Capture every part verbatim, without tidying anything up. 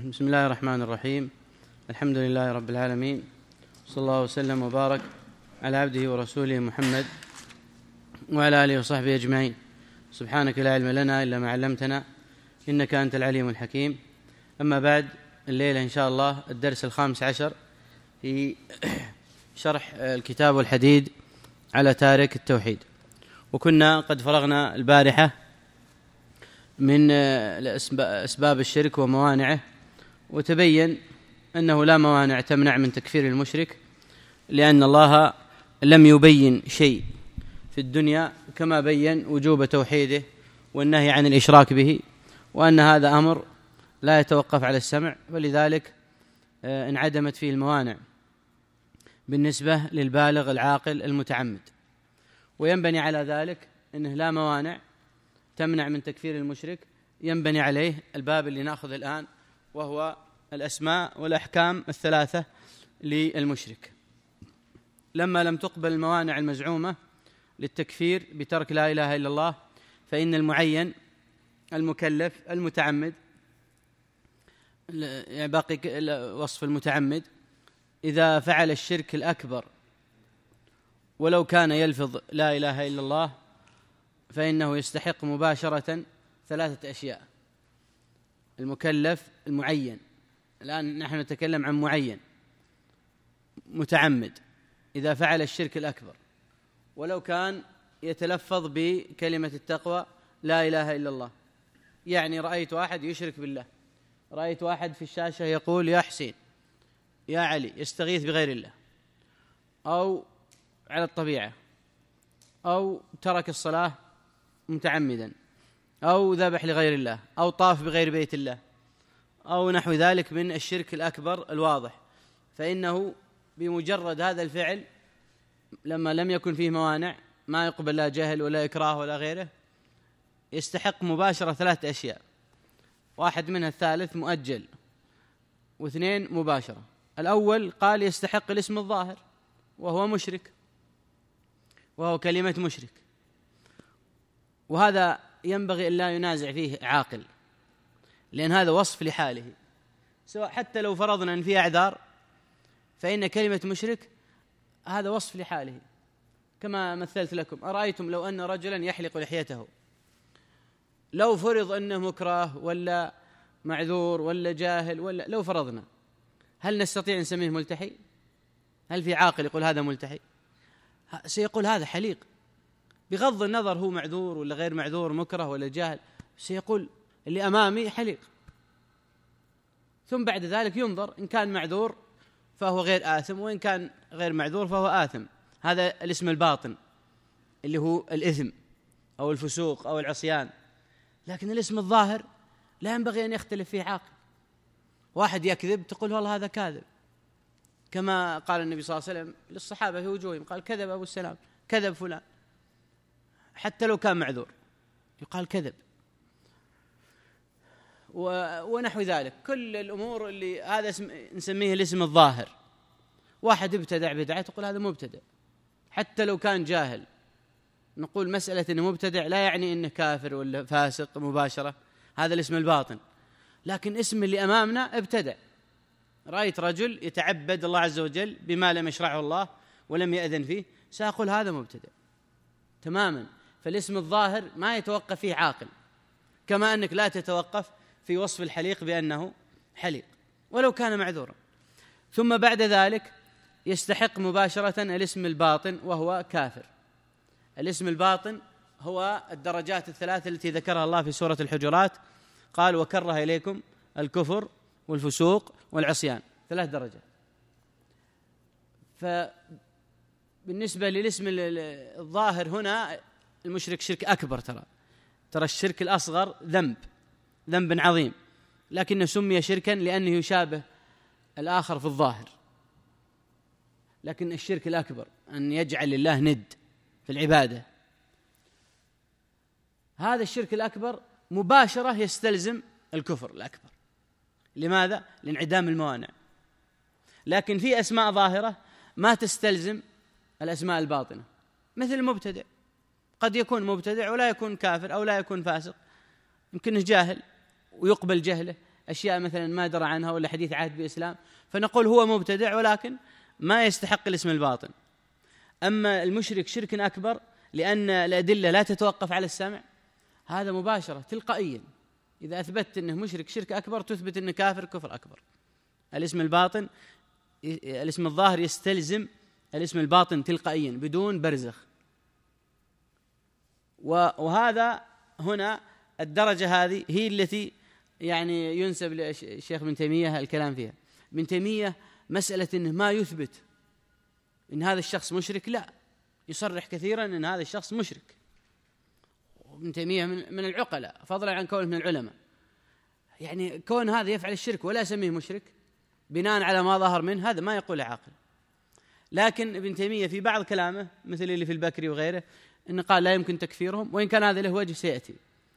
بسم الله الرحمن الرحيم. الحمد لله رب العالمين، صلى الله وسلم وبارك على عبده ورسوله محمد وعلى آله وصحبه أجمعين. سبحانك لا علم لنا إلا ما علمتنا إنك أنت العليم الحكيم. أما بعد، الليلة إن شاء الله الدرس الخامس عشر في شرح الكتاب والحديد على تارك التوحيد. وكنا قد فرغنا البارحة من أسباب الشرك وموانعه، وتبين أنه لا موانع تمنع من تكفير المشرك، لأن الله لم يبين شيء في الدنيا كما بين وجوب توحيده والنهي عن الإشراك به، وأن هذا أمر لا يتوقف على السمع، ولذلك انعدمت فيه الموانع بالنسبة للبالغ العاقل المتعمد. وينبني على ذلك أنه لا موانع تمنع من تكفير المشرك، ينبني عليه الباب اللي نأخذ الآن، وهو الأسماء والأحكام الثلاثة للمشرك. لما لم تقبل الموانع المزعومة للتكفير بترك لا إله إلا الله، فإن المعين المكلف المتعمد، يعني باقي وصف المتعمد، إذا فعل الشرك الأكبر ولو كان يلفظ لا إله إلا الله فإنه يستحق مباشرة ثلاثة أشياء. المكلف المعين، الآن نحن نتكلم عن معين متعمد، إذا فعل الشرك الأكبر ولو كان يتلفظ بكلمة التقوى لا إله إلا الله، يعني رأيت واحد يشرك بالله، رأيت واحد في الشاشة يقول يا حسين يا علي، يستغيث بغير الله، أو على الطبيعة، أو ترك الصلاة متعمدا، أو ذبح لغير الله، أو طاف بغير بيت الله، أو نحو ذلك من الشرك الأكبر الواضح، فإنه بمجرد هذا الفعل لما لم يكن فيه موانع، ما يقبل لا جهل ولا إكراه ولا غيره، يستحق مباشرة ثلاثة أشياء، واحد منها الثالث مؤجل، واثنين مباشرة. الأول قال يستحق الاسم الظاهر وهو مشرك، وهو كلمة مشرك، وهذا ينبغي أن لا ينازع فيه عاقل، لأن هذا وصف لحاله، سواء حتى لو فرضنا أن فيه أعذار، فإن كلمة مشرك هذا وصف لحاله. كما مثلت لكم، أرأيتم لو أن رجلا يحلق لحيته، لو فرض أنه مكره ولا معذور ولا جاهل، ولا لو فرضنا، هل نستطيع نسميه ملتحي؟ هل في عاقل يقول هذا ملتحي؟ سيقول هذا حليق، بغض النظر هو معذور ولا غير معذور، مكره ولا جاهل، سيقول اللي أمامي حليق. ثم بعد ذلك ينظر، إن كان معذور فهو غير آثم، وإن كان غير معذور فهو آثم. هذا الاسم الباطن اللي هو الإثم أو الفسوق أو العصيان. لكن الاسم الظاهر لا ينبغي أن يختلف فيه عاقل. واحد يكذب تقول والله هذا كاذب، كما قال النبي صلى الله عليه وسلم للصحابة في وجوههم، قال كذب أبو السلام، كذب فلان، حتى لو كان معذور يقال كذب، ونحو ذلك. كل الأمور اللي هذا اسم نسميه الاسم الظاهر. واحد ابتدع بدعة تقول هذا مبتدع، حتى لو كان جاهل، نقول مسألة أنه مبتدع لا يعني أنه كافر ولا فاسق مباشرة، هذا الاسم الباطن. لكن اسم اللي أمامنا ابتدع، رأيت رجل يتعبد الله عز وجل بما لم يشرعه الله ولم يأذن فيه، سأقول هذا مبتدع تماما. فالاسم الظاهر ما يتوقف فيه عاقل، كما أنك لا تتوقف في وصف الحليق بأنه حليق ولو كان معذورا. ثم بعد ذلك يستحق مباشرة الاسم الباطن وهو كافر. الاسم الباطن هو الدرجات الثلاث التي ذكرها الله في سورة الحجرات، قال وكره إليكم الكفر والفسوق والعصيان، ثلاث درجات. فبالنسبة للاسم الظاهر هنا المشرك شرك أكبر، ترى ترى الشرك الأصغر ذنب ذنب عظيم، لكنه سمي شركا لأنه يشابه الآخر في الظاهر. لكن الشرك الأكبر أن يجعل الله ند في العبادة، هذا الشرك الأكبر مباشرة يستلزم الكفر الأكبر. لماذا؟ لانعدام الموانع. لكن في أسماء ظاهرة ما تستلزم الأسماء الباطنة، مثل المبتدع، قد يكون مبتدع ولا يكون كافر أو لا يكون فاسق، يمكنه جاهل ويقبل جهله، أشياء مثلا ما درى عنها ولا حديث عهد بالإسلام، فنقول هو مبتدع ولكن ما يستحق الاسم الباطن. أما المشرك شرك أكبر لأن الأدلة لا تتوقف على السمع، هذا مباشرة تلقائيا إذا أثبتت أنه مشرك شرك أكبر تثبت أنه كافر كفر أكبر. الاسم الباطن الاسم الظاهر يستلزم الاسم الباطن تلقائيا بدون برزخ. وهذا هنا الدرجة هذه هي التي يعني ينسب للشيخ ابن تيمية الكلام فيها. ابن تيمية مسألة أنه ما يثبت أن هذا الشخص مشرك، لا، يصرح كثيرا أن هذا الشخص مشرك. ابن تيمية من العقلاء فضلا عن كونه من العلماء، يعني كون هذا يفعل الشرك ولا يسميه مشرك بناء على ما ظهر منه، هذا ما يقول عاقل. لكن ابن تيمية في بعض كلامه مثل اللي في البكري وغيره إنه قال لا يمكن تكفيرهم، وإن كان هذا له وجه سيأتي.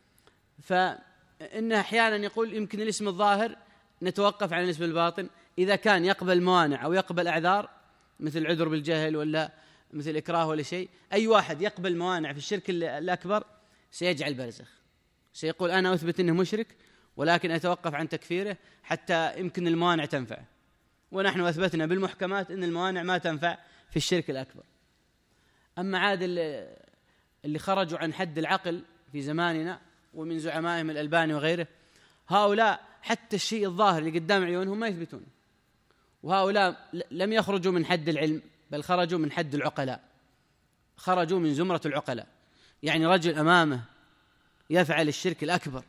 فإنه أحيانا يقول يمكن الاسم الظاهر نتوقف عن الاسم الباطن إذا كان يقبل موانع أو يقبل أعذار مثل عذر بالجهل ولا مثل إكراه ولا شيء. أي واحد يقبل موانع في الشرك الأكبر سيجعل برزخ، سيقول أنا أثبت أنه مشرك ولكن أتوقف عن تكفيره حتى يمكن الموانع تنفع، ونحن أثبتنا بالمحكمات أن الموانع ما تنفع في الشرك الأكبر. أما عاد اللي خرجوا عن حد العقل في زماننا ومن زعمائهم الألباني وغيره، هؤلاء حتى الشيء الظاهر اللي قدام عيونهم ما يثبتون، وهؤلاء لم يخرجوا من حد العلم بل خرجوا من حد العقلاء، خرجوا من زمرة العقلاء. يعني رجل أمامه يفعل الشرك الأكبر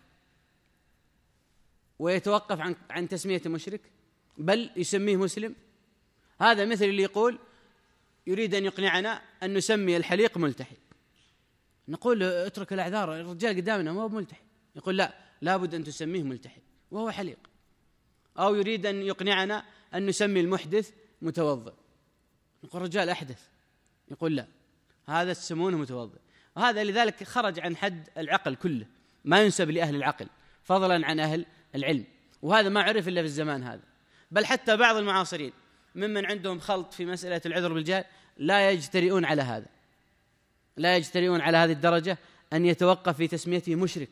ويتوقف عن عن تسمية مشرك بل يسميه مسلم، هذا مثل اللي يقول يريد أن يقنعنا أن نسمي الحليق ملتحي، نقول له اترك الأعذار، الرجال قدامنا ما هو ملتحي، يقول لا لابد أن تسميه ملتحي وهو حليق. أو يريد أن يقنعنا أن نسمي المحدث متوضئ، نقول رجال أحدث، يقول لا هذا تسمونه متوضئ. وهذا لذلك خرج عن حد العقل كله، ما ينسب لأهل العقل فضلا عن أهل العلم، وهذا ما عرف إلا في الزمان هذا. بل حتى بعض المعاصرين ممن عندهم خلط في مسألة العذر بالجهل لا يجترئون على هذا، لا يجترئون على هذه الدرجة أن يتوقف في تسميته مشرك،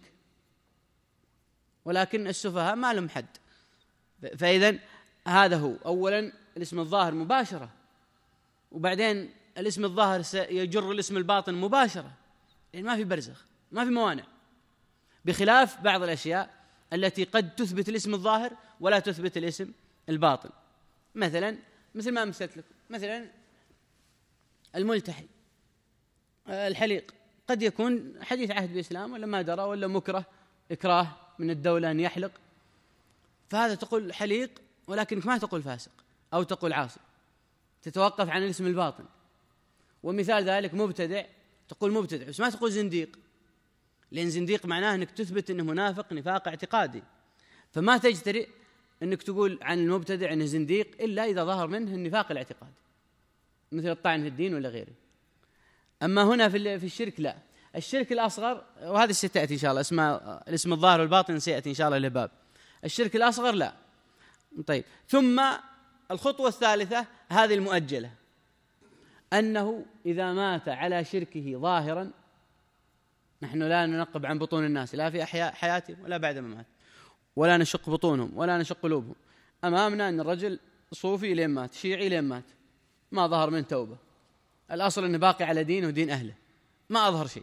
ولكن السفهاء ما لهم حد. فإذن هذا هو أولا الاسم الظاهر مباشرة، وبعدين الاسم الظاهر سيجر الاسم الباطن مباشرة، يعني ما في برزخ ما في موانع، بخلاف بعض الأشياء التي قد تثبت الاسم الظاهر ولا تثبت الاسم الباطن. مثلا مثل ما مثلت لكم، مثلا الملتحي الحليق قد يكون حديث عهد بالإسلام ولا ما درى ولا مكره إكراه من الدولة أن يحلق، فهذا تقول حليق ولكنك ما تقول فاسق أو تقول عاصي، تتوقف عن الاسم الباطن. ومثال ذلك مبتدع، تقول مبتدع بس ما تقول زنديق، لأن زنديق معناه أنك تثبت أنه منافق نفاق اعتقادي، فما تجترئ أنك تقول عن المبتدع أنه زنديق إلا إذا ظهر منه النفاق الاعتقادي مثل الطعن في الدين ولا غيره. أما هنا في الشرك لا، الشرك الأصغر، وهذا ستأتي إن شاء الله، اسمه الاسم الظاهر والباطن سيأتي إن شاء الله لباب الشرك الأصغر لا. طيب، ثم الخطوة الثالثة هذه المؤجلة، أنه إذا مات على شركه ظاهرا، نحن لا ننقب عن بطون الناس لا في أحياء حياتهم ولا بعد ما مات، ولا نشق بطونهم ولا نشق قلوبهم. أمامنا أن الرجل صوفي لين مات، شيعي لين مات، ما ظهر من توبة، الأصل أنه باقي على دينه ودين أهله، ما أظهر شيء،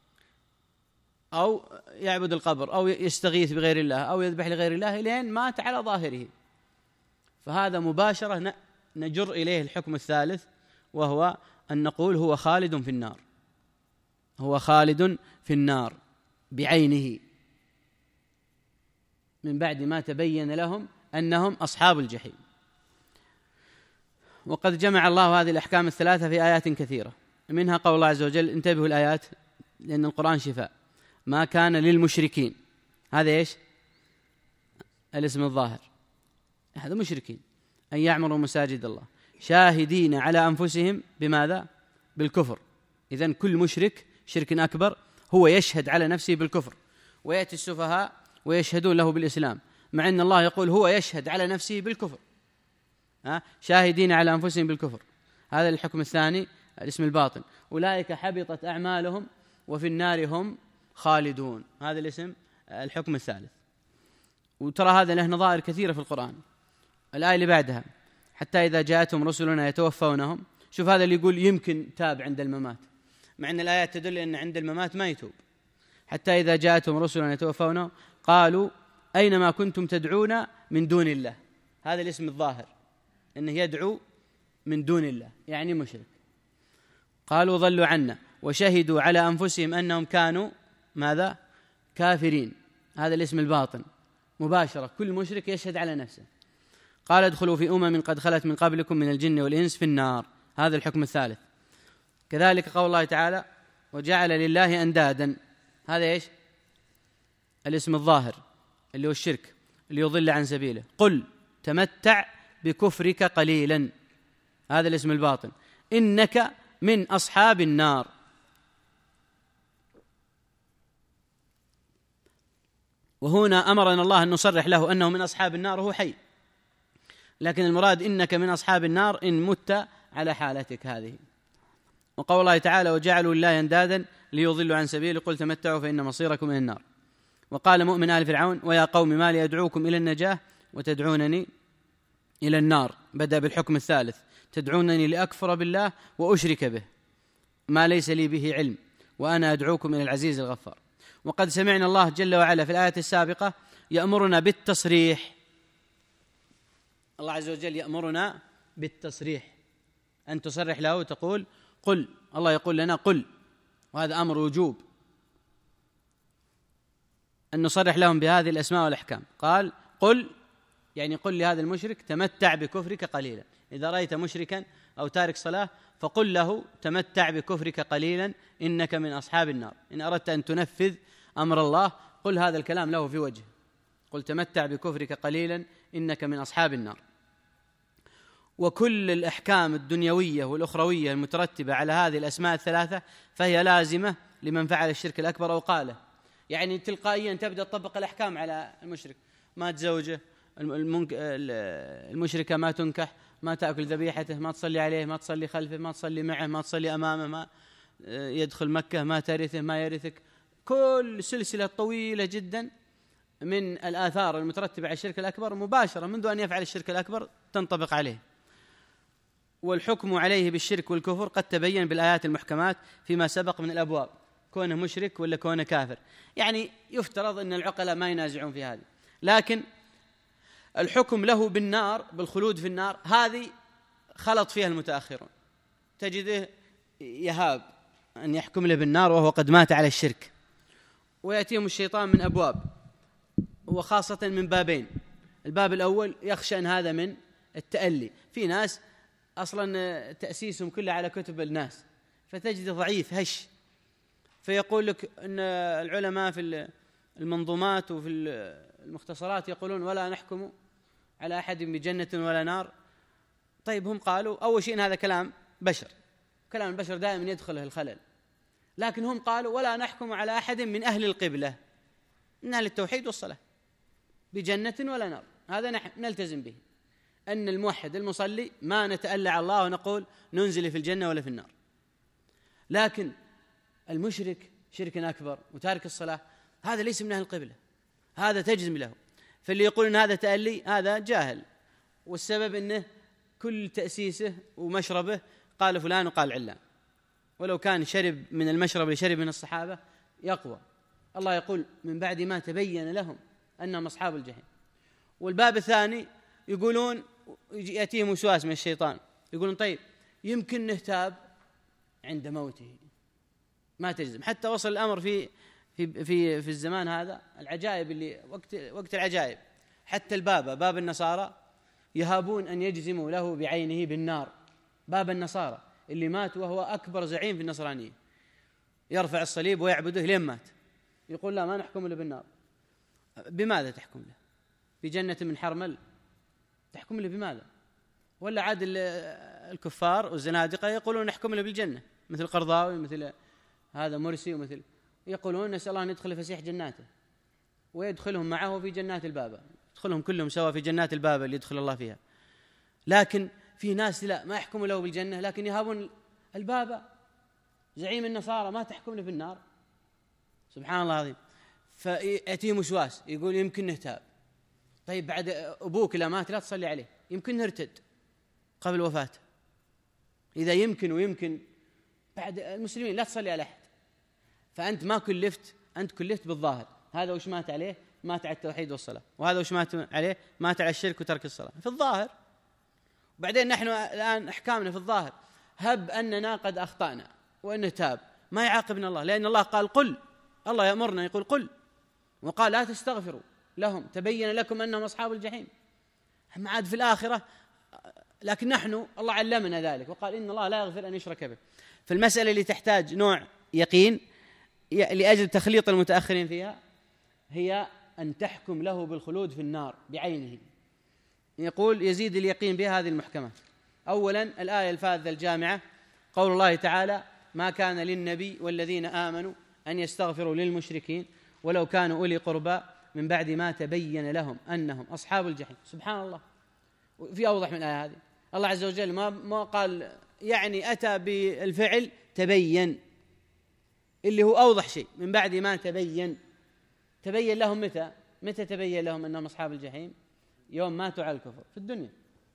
أو يعبد القبر أو يستغيث بغير الله أو يذبح لغير الله لين مات على ظاهره، فهذا مباشرة نجر إليه الحكم الثالث، وهو أن نقول هو خالد في النار، هو خالد في النار بعينه من بعد ما تبين لهم أنهم أصحاب الجحيم. وقد جمع الله هذه الأحكام الثلاثة في آيات كثيرة، منها قول الله عز وجل، انتبهوا الآيات لأن القرآن شفاء، ما كان للمشركين، هذا إيش؟ الاسم الظاهر، هذا مشركين، أن يعمروا مساجد الله شاهدين على أنفسهم بماذا؟ بالكفر. إذن كل مشرك شرك أكبر هو يشهد على نفسه بالكفر، ويأتي السفهاء ويشهدون له بالإسلام، مع أن الله يقول هو يشهد على نفسه بالكفر، ها؟ شاهدين على أنفسهم بالكفر. هذا الحكم الثاني الاسم الباطن، أولئك حبطت أعمالهم وفي النار هم خالدون، هذا الاسم الحكم الثالث. وترى هذا له نظائر كثيرة في القرآن. الآية اللي بعدها حتى إذا جاءتهم رسلنا يتوفونهم، شوف هذا اللي يقول يمكن تاب عند الممات، مع أن الآيات تدل أن عند الممات ما يتوب. حتى إذا جاءتهم رسلنا يتوفونهم قالوا أينما كنتم تدعون من دون الله، هذا الاسم الظاهر أنه يدعو من دون الله يعني مشرك. قالوا ضلوا عنا وشهدوا على أنفسهم أنهم كانوا ماذا؟ كافرين، هذا الاسم الباطن مباشرة، كل مشرك يشهد على نفسه. قال ادخلوا في أمم قد خلت من قبلكم من الجن والإنس في النار، هذا الحكم الثالث. كذلك قول الله تعالى وجعل لله أندادا، هذا إيش؟ الاسم الظاهر اللي هو الشرك اللي يضل عن سبيله. قل تمتع بكفرك قليلا، هذا الاسم الباطن، إنك من أصحاب النار. وهنا أمرنا الله أن نصرح له أنه من أصحاب النار وهو حي، لكن المراد إنك من أصحاب النار إن مت على حالتك هذه. وقول الله تعالى وجعلوا لله أندادا ليضلوا عن سبيله قل تمتعوا فإن مصيركم إلى النار. وقال مؤمن آل فرعون ويا قوم ما لي أدعوكم إلى النجاة وتدعونني إلى النار، بدأ بالحكم الثالث، تدعونني لأكفر بالله وأشرك به ما ليس لي به علم وأنا أدعوكم إلى العزيز الغفار. وقد سمعنا الله جل وعلا في الآية السابقة يأمرنا بالتصريح، الله عز وجل يأمرنا بالتصريح، أن تصرح له وتقول قل، الله يقول لنا قل، وهذا أمر وجوب أن نصرح لهم بهذه الأسماء والأحكام. قال قل يعني قل لهذا المشرك تمتع بكفرك قليلا، إذا رأيت مشركا أو تارك صلاة فقل له تمتع بكفرك قليلا إنك من أصحاب النار. إن أردت أن تنفذ أمر الله قل هذا الكلام له في وجه، قل تمتع بكفرك قليلا إنك من أصحاب النار. وكل الأحكام الدنيوية والأخروية المترتبة على هذه الأسماء الثلاثة فهي لازمة لمن فعل الشرك الأكبر أو قاله، يعني تلقائيا تبدأ تطبق الأحكام على المشرك، ما تزوجه، المشركة ما تنكح، ما تأكل ذبيحته، ما تصلي عليه، ما تصلي خلفه، ما تصلي معه، ما تصلي أمامه، ما يدخل مكة، ما ترثه، ما يرثك، كل سلسلة طويلة جدا من الآثار المترتبة على الشرك الأكبر مباشرة منذ أن يفعل الشرك الأكبر تنطبق عليه. والحكم عليه بالشرك والكفر قد تبين بالآيات المحكمات فيما سبق من الأبواب، كونه مشرك ولا كونه كافر، يعني يفترض أن العقلاء ما ينازعون في هذه. لكن الحكم له بالنار بالخلود في النار هذه خلط فيها المتأخرون، تجده يهاب أن يحكم له بالنار وهو قد مات على الشرك، ويأتيهم الشيطان من أبواب، وخاصة من بابين. الباب الأول يخشى أن هذا من التألي، في ناس أصلا تأسيسهم كله على كتب الناس فتجد ضعيف هش، فيقول لك أن العلماء في المنظومات وفي المختصرات يقولون ولا نحكم على أحد بجنة ولا نار. طيب هم قالوا أول شيء إن هذا كلام بشر، كلام البشر دائما يدخله الخلل، لكن هم قالوا ولا نحكم على أحد من أهل القبلة من أهل التوحيد والصلاة بجنة ولا نار، هذا نحن نلتزم به، أن الموحد المصلي ما نتألى على الله ونقول ننزل في الجنة ولا في النار. لكن المشرك شرك أكبر وتارك الصلاة هذا ليس من أهل القبلة، هذا تجزم له. فاللي يقول أن هذا تألي هذا جاهل، والسبب أنه كل تأسيسه ومشربه قال فلان وقال علان، ولو كان شرب من المشرب اللي شرب من الصحابة يقوى. الله يقول من بعد ما تبين لهم أنهم أصحاب الجحيم. والباب الثاني يقولون يأتيهم وسواس من الشيطان، يقولون طيب يمكن نهتاب عند موته، ما تجزم. حتى وصل الأمر في في في في الزمان هذا العجائب اللي وقت وقت العجائب، حتى البابا باب النصارى يهابون أن يجزموا له بعينه بالنار. باب النصارى اللي مات وهو أكبر زعيم في النصرانية يرفع الصليب ويعبده لين مات، يقول لا ما نحكم له بالنار. بماذا تحكم له؟ بجنة من حرمل تحكم له بماذا؟ ولا عاد الكفار والزنادقة يقولون نحكم له بالجنة، مثل قرضاوي مثل هذا مرسي ومثل، يقولون نسأل الله أن يدخل فسيح جناته ويدخلهم معه في جنات البابا، يدخلهم كلهم سوا في جنات البابا اللي يدخل الله فيها. لكن في ناس لا ما يحكموا له بالجنة لكن يهابون البابا زعيم النصارى ما تحكم له بالنار. سبحان الله العظيم. فيأتيهم وسواس يقول يمكن نهتاب، طيب بعد أبوك إذا مات لا تصلي عليه، يمكن نرتد قبل وفاته، إذا يمكن ويمكن بعد المسلمين لا تصلي على أحد. فأنت ما كلفت، أنت كلفت بالظاهر. هذا وش مات عليه؟ مات على التوحيد والصلاة. وهذا وش مات عليه؟ مات على الشرك وترك الصلاة في الظاهر. وبعدين نحن الآن أحكامنا في الظاهر، هب أننا قد أخطأنا وأنه تاب، ما يعاقبنا الله، لأن الله قال قل، الله يأمرنا يقول قل، وقال لا تستغفروا لهم تبين لكم أنهم أصحاب الجحيم. أما عاد في الآخرة، لكن نحن الله علمنا ذلك وقال إن الله لا يغفر أن يشرك به. فالمسألة اللي تحتاج نوع يقين لأجل تخليط المتأخرين فيها هي أن تحكم له بالخلود في النار بعينه. يقول يزيد اليقين بها هذه المحكمات. أولا الآية الفاذة الجامعة، قول الله تعالى ما كان للنبي والذين آمنوا أن يستغفروا للمشركين ولو كانوا أولي قربى من بعد ما تبين لهم أنهم أصحاب الجحيم. سبحان الله، في أوضح من الآية هذه. الله عز وجل ما ما قال يعني أتى بالفعل تبين، اللي هو أوضح شيء، من بعد ما تبين. تبين لهم متى؟ متى تبين لهم أنهم أصحاب الجحيم؟ يوم ماتوا على الكفر في الدنيا،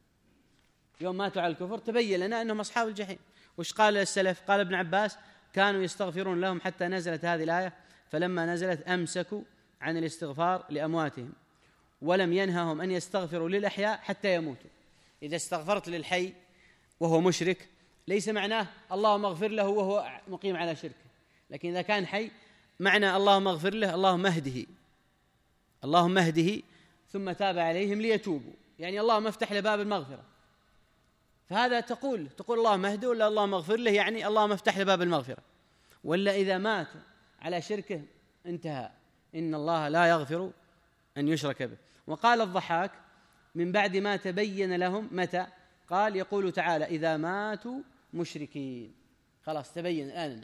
يوم ماتوا على الكفر تبين لنا أنهم أصحاب الجحيم. وش قال السلف؟ قال ابن عباس كانوا يستغفرون لهم حتى نزلت هذه الآية، فلما نزلت أمسكوا عن الاستغفار لأمواتهم ولم ينههم أن يستغفروا للأحياء حتى يموتوا. إذا استغفرت للحي وهو مشرك ليس معناه اللهم اغفر له وهو مقيم على شركه، لكن إذا كان حي معنى اللهم اغفر له اللهم اهده، اللهم اهده ثم تاب عليهم ليتوبوا، يعني اللهم افتح له باب المغفرة. فهذا تقول تقول اللهم اهده ولا اللهم اغفر له، يعني اللهم افتح له باب المغفرة. ولا إذا مات على شركه انتهى، إن الله لا يغفر أن يشرك به. وقال الضحاك من بعد ما تبين لهم متى؟ قال يقول تعالى إذا ماتوا مشركين، خلاص تبين الآن.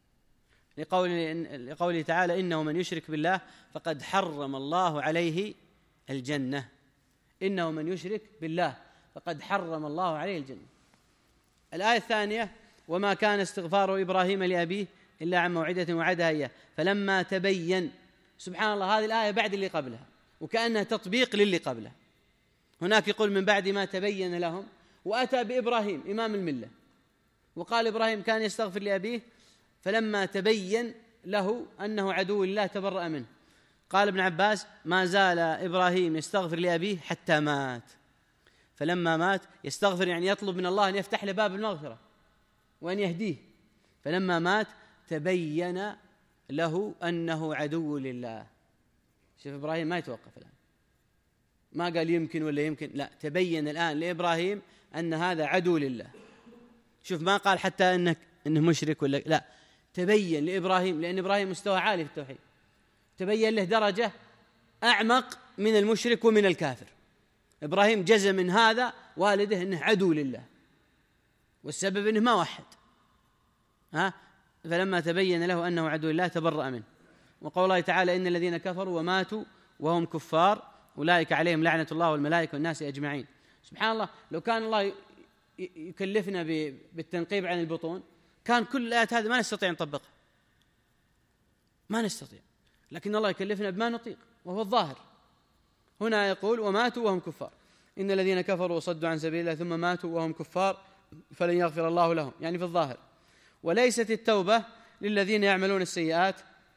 لقوله لقوله تعالى إنه من يشرك بالله فقد حرم الله عليه الجنة، إنه من يشرك بالله فقد حرم الله عليه الجنة. الآية الثانية وما كان استغفار إبراهيم لأبيه إلا عن موعدة وعدها إياه فلما تبين. سبحان الله، هذه الآية بعد اللي قبلها وكأنها تطبيق للي قبلها. هناك يقول من بعد ما تبين لهم، وأتى بإبراهيم إمام الملة وقال إبراهيم كان يستغفر لأبيه فلما تبين له أنه عدو لله تبرأ منه. قال ابن عباس ما زال إبراهيم يستغفر لأبيه حتى مات، فلما مات يستغفر يعني يطلب من الله أن يفتح له باب المغفرة وأن يهديه، فلما مات تبين له أنه عدو لله. شوف إبراهيم ما يتوقف الآن، ما قال يمكن ولا يمكن، لا، تبين الآن لإبراهيم أن هذا عدو لله. شوف ما قال حتى أنك أنه مشرك ولا لا، تبين لإبراهيم، لأن إبراهيم مستوى عالي في التوحيد، تبين له درجة أعمق من المشرك ومن الكافر. إبراهيم جزم من هذا والده أنه عدو لله، والسبب أنه ما وحد، ها فلما تبين له أنه عدو لله تبرأ منه. وقول الله تعالى إن الذين كفروا وماتوا وهم كفار أولئك عليهم لعنة الله والملائكة والناس أجمعين. سبحان الله، لو كان الله يكلفنا بالتنقيب عن البطون كان كل الآيات هذه ما نستطيع نطبقها، ما نستطيع، لكن الله يكلفنا بما نطيق وهو الظاهر. هنا يقول وماتوا وهم كفار، إن الذين كفروا وصدوا عن سبيل الله ثم ماتوا وهم كفار فلن يغفر الله لهم، يعني في الظاهر. وليست التوبة للذين يعملون السيئات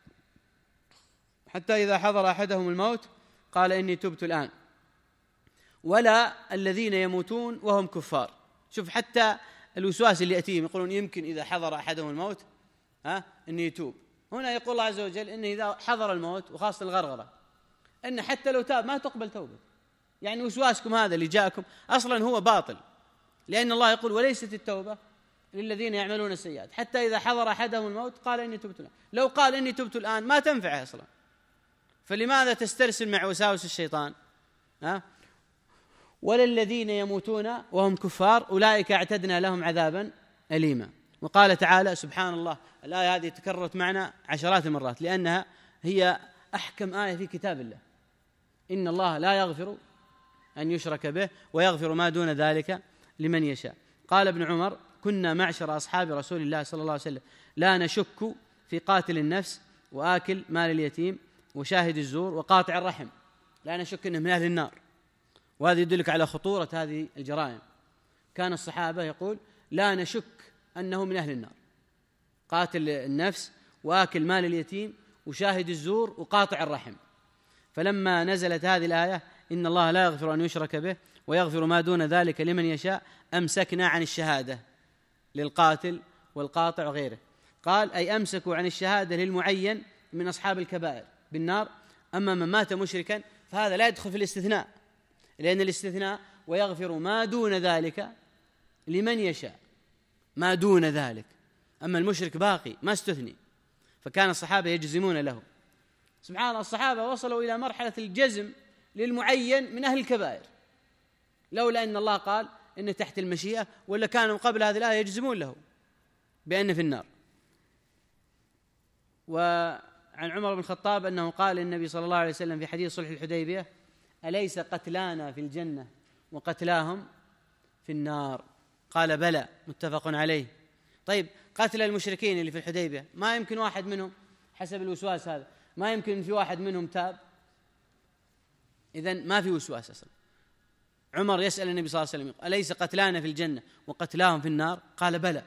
حتى إذا حضر أحدهم الموت قال إني تبت الآن، ولا الذين يموتون وهم كفار. شوف حتى الوسواس اللي يأتيهم يقولون يمكن إذا حضر أحدهم الموت ها إني يتوب. هنا يقول الله عز وجل إن إذا حضر الموت وخاصة الغرغرة إن حتى لو تاب ما تقبل توبة، يعني وسواسكم هذا اللي جاءكم أصلا هو باطل، لأن الله يقول وليست التوبة للذين يعملون السيئات حتى إذا حضر أحدهم الموت قال إني تبت الآن. لو قال إني تبت الآن ما تنفعه أصلا، فلماذا تسترسل مع وساوس الشيطان؟ ها؟ وللذين يموتون وهم كفار أولئك اعتدنا لهم عذابا أليما. وقال تعالى سبحان الله، الآية هذه تكررت معنا عشرات المرات لأنها هي أحكم آية في كتاب الله، إن الله لا يغفر أن يشرك به ويغفر ما دون ذلك لمن يشاء. قال ابن عمر كنا معشر أصحاب رسول الله صلى الله عليه وسلم لا نشك في قاتل النفس وآكل مال اليتيم وشاهد الزور وقاطع الرحم. لا نشك أنه من أهل النار. وهذا يدلك على خطورة هذه الجرائم. كان الصحابة يقول لا نشك أنه من أهل النار، قاتل النفس وآكل مال اليتيم وشاهد الزور وقاطع الرحم. فلما نزلت هذه الآية إن الله لا يغفر أن يشرك به ويغفر ما دون ذلك لمن يشاء، أمسكنا عن الشهادة للقاتل والقاطع وغيره. قال أي أمسكوا عن الشهادة للمعين من أصحاب الكبائر بالنار. أما من مات مشركا فهذا لا يدخل في الاستثناء، لأن الاستثناء ويغفر ما دون ذلك لمن يشاء، ما دون ذلك. أما المشرك باقي ما استثني، فكان الصحابة يجزمون له. سبحان الله، الصحابة وصلوا إلى مرحلة الجزم للمعين من أهل الكبائر، لولا أن الله قال إن تحت المشيئة، ولا كانوا قبل هذه الآية يجزمون له بأن في النار. وعن عمر بن الخطاب أنه قال للنبي صلى الله عليه وسلم في حديث صلح الحديبية: أليس قتلانا في الجنة وقتلاهم في النار؟ قال: بلى، متفق عليه. طيب، قتل المشركين اللي في الحديبية ما يمكن واحد منهم، حسب الوسواس هذا، ما يمكن في واحد منهم تاب؟ إذن ما في وسواس أصلا. عمر يسأل النبي صلى الله عليه وسلم: أليس قتلانا في الجنة وقتلاهم في النار؟ قال: بلى.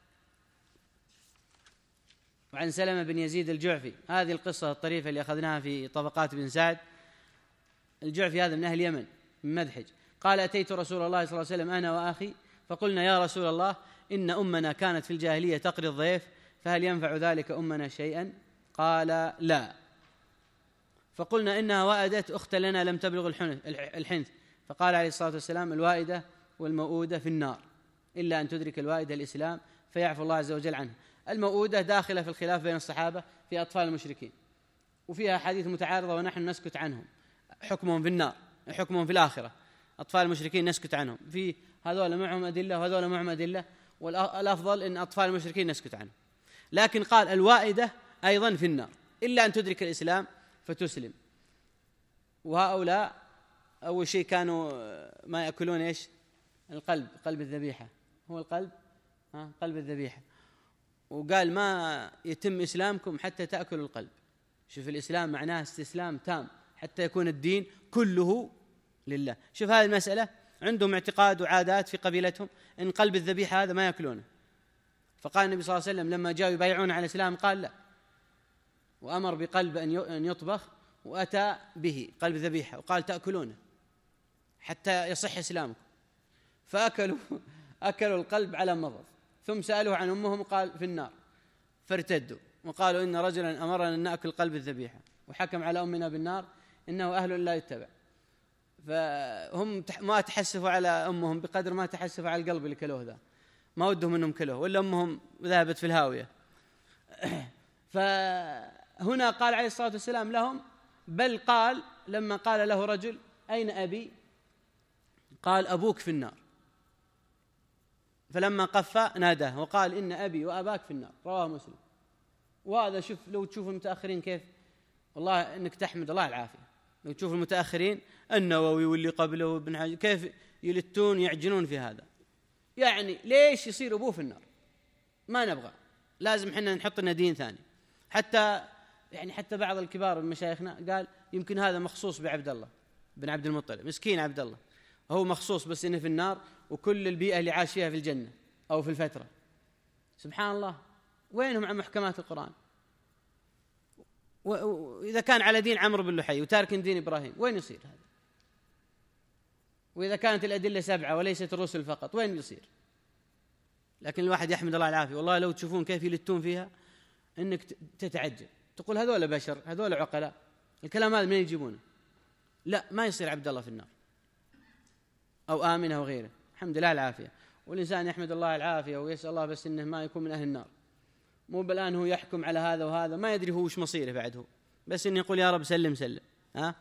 وعن سلمة بن يزيد الجعفي، هذه القصة الطريفة اللي أخذناها في طبقات بن سعد. الجعفي هذا من أهل اليمن، من مدحج. قال: أتيت رسول الله صلى الله عليه وسلم أنا وأخي فقلنا: يا رسول الله، إن أمنا كانت في الجاهلية تقري الضيف، فهل ينفع ذلك أمنا شيئا؟ قال: لا. فقلنا: إنها وأدت أخت لنا لم تبلغ الحنث. فقال عليه الصلاة والسلام: الوائدة والمؤودة في النار، إلا أن تدرك الوائدة الإسلام فيعفو الله عز وجل عنها. المؤودة داخلة في الخلاف بين الصحابة في أطفال المشركين، وفيها حديث متعارضة ونحن نسكت عنهم، حكمهم في النار، حكمهم في الآخرة. أطفال المشركين نسكت عنهم، في هذول معهم أدلة وهذول معهم أدلة، والأفضل إن أطفال المشركين نسكت عنهم. لكن قال الوائدة أيضا في النار، إلا أن تدرك الإسلام فتسلم. وهؤلاء أول شيء كانوا ما يأكلون إيش؟ القلب، قلب الذبيحة، هو القلب، ها قلب الذبيحة. وقال: ما يتم إسلامكم حتى تأكلوا القلب. شوف، الإسلام معناه استسلام تام حتى يكون الدين كله لله. شوف هذه المسألة، عندهم اعتقاد وعادات في قبيلتهم إن قلب الذبيحة هذا ما يأكلونه. فقال النبي صلى الله عليه وسلم لما جاءوا يبايعون على الإسلام قال: لا، وأمر بقلب أن يطبخ، وأتى به قلب ذبيحة وقال: تأكلونه حتى يصح إسلامكم. فأكلوا أكلوا القلب على مضض، ثم سألوه عن أمهم قال: في النار. فارتدوا وقالوا: إن رجلا أمرنا أن نأكل قلب الذبيحة وحكم على أمنا بالنار، إنه أهل لا يتبع. فهم ما تحسفوا على أمهم بقدر ما تحسفوا على القلب اللي كلوه ذا، ما ودهم أنهم كلوه، ولا أمهم ذهبت في الهاوية. فهنا قال عليه الصلاة والسلام لهم، بل قال لما قال له رجل: أين أبي؟ قال: أبوك في النار. فلما قف ناداه وقال: إن أبي وأباك في النار، رواه مسلم. وهذا شوف، لو تشوف المتأخرين كيف، والله إنك تحمد الله العافية. لو تشوف المتأخرين النووي واللي قبله وابن حجر كيف يلتون يعجنون في هذا. يعني ليش يصير أبوه في النار؟ ما نبغى، لازم حنا نحط لنا دين ثاني. حتى يعني حتى بعض الكبار من مشايخنا قال يمكن هذا مخصوص بعبد الله بن عبد المطلب، مسكين عبد الله، هو مخصوص بس إنه في النار، وكل البيئة اللي عاش فيها في الجنة أو في الفترة. سبحان الله، وينهم عن محكمات القرآن؟ وإذا كان على دين عمرو بن لحي وتارك دين إبراهيم وين يصير هذا؟ وإذا كانت الأدلة سبعة وليست الرسل فقط وين يصير؟ لكن الواحد يحمد الله العافية. والله لو تشوفون كيف يلتون فيها إنك تتعجب، تقول هذول بشر، هذول عقلاء، الكلام هذا من يجيبونه؟ لا، ما يصير عبد الله في النار أو آمنة وغيره، الحمد لله العافية. والإنسان يحمد الله العافية ويسأل الله بس إنه ما يكون من أهل النار، مو بالآن هو يحكم على هذا وهذا ما يدري هو وش مصيره بعده، بس إنه يقول يا رب سلم سلم. ها؟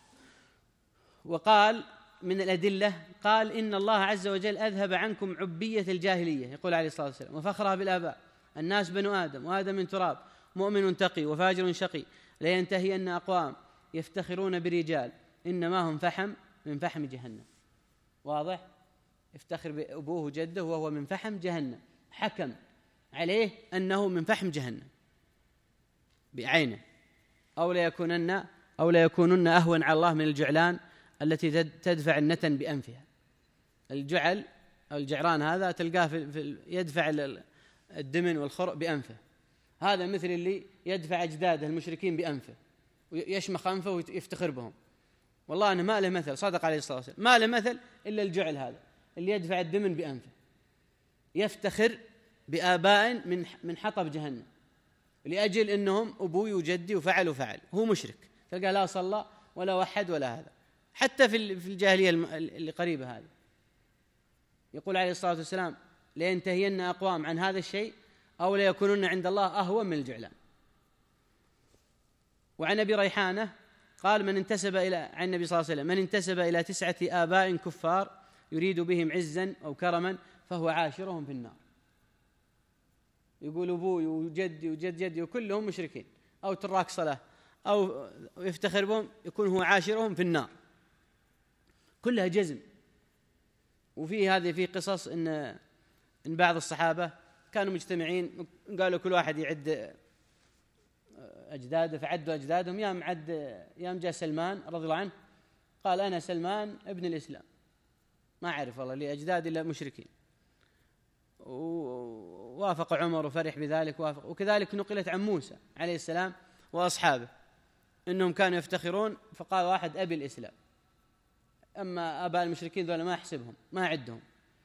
وقال من الأدلة، قال: إن الله عز وجل أذهب عنكم عبية الجاهلية، يقول عليه الصلاة والسلام، وفخرها بالآباء. الناس بنو آدم، وآدم من تراب، مؤمن تقي وفاجر شقي، لينتهين أقوام يفتخرون برجال إنما هم فحم من فحم جهنم. واضح؟ يفتخر بأبوه وجده وهو من فحم جهنم، حكم عليه أنه من فحم جهنم بعينه، أو ليكونن أو لا يكونن أهون على الله من الجعلان التي تدفع النتن بأنفها. الجعل أو الجعران هذا تلقاه في يدفع الدمن والخرق بأنفه، هذا مثل اللي يدفع أجداده المشركين بأنفه ويشمخ أنفه ويفتخر بهم. والله أنه ما له مثل، صدق عليه الصلاة والسلام، ما له مثل إلا الجعل هذا اللي يدفع الدمن بأنفه، يفتخر بآباء من من حطب جهنم لأجل أنهم أبوي وجدي وفعل وفعل، هو مشرك تلقى لا صلى ولا وحد ولا هذا. حتى في في الجاهلية اللي قريبة هذه يقول عليه الصلاة والسلام: لينتهين أقوام عن هذا الشيء أو ليكونن عند الله أهون من الجعلان. وعن أبي ريحانة قال: من انتسب إلى عن النبي صلى الله عليه وسلم: من انتسب إلى تسعة آباء كفار يريد بهم عزا أو كرما فهو عاشرهم في النار. يقول أبوي وجدي وجد جدي وكلهم مشركين أو تراك صلاة أو يفتخر بهم، يكون هو عاشرهم في النار. كلها جزم. وفي هذه في قصص إن إن بعض الصحابة كانوا مجتمعين، قالوا كل واحد يعد أجداده، فعدوا أجدادهم. يام عد يام جاء سلمان رضي الله عنه قال: أنا سلمان ابن الإسلام، ما أعرف والله لي أجداد إلا مشركين. ووافق عمر وفرح بذلك وافق. وكذلك نقلت عن موسى عليه السلام وأصحابه إنهم كانوا يفتخرون، فقال واحد: أبي الإسلام. أما آباء المشركين ذولا ما أحسبهم، ما أعدهم.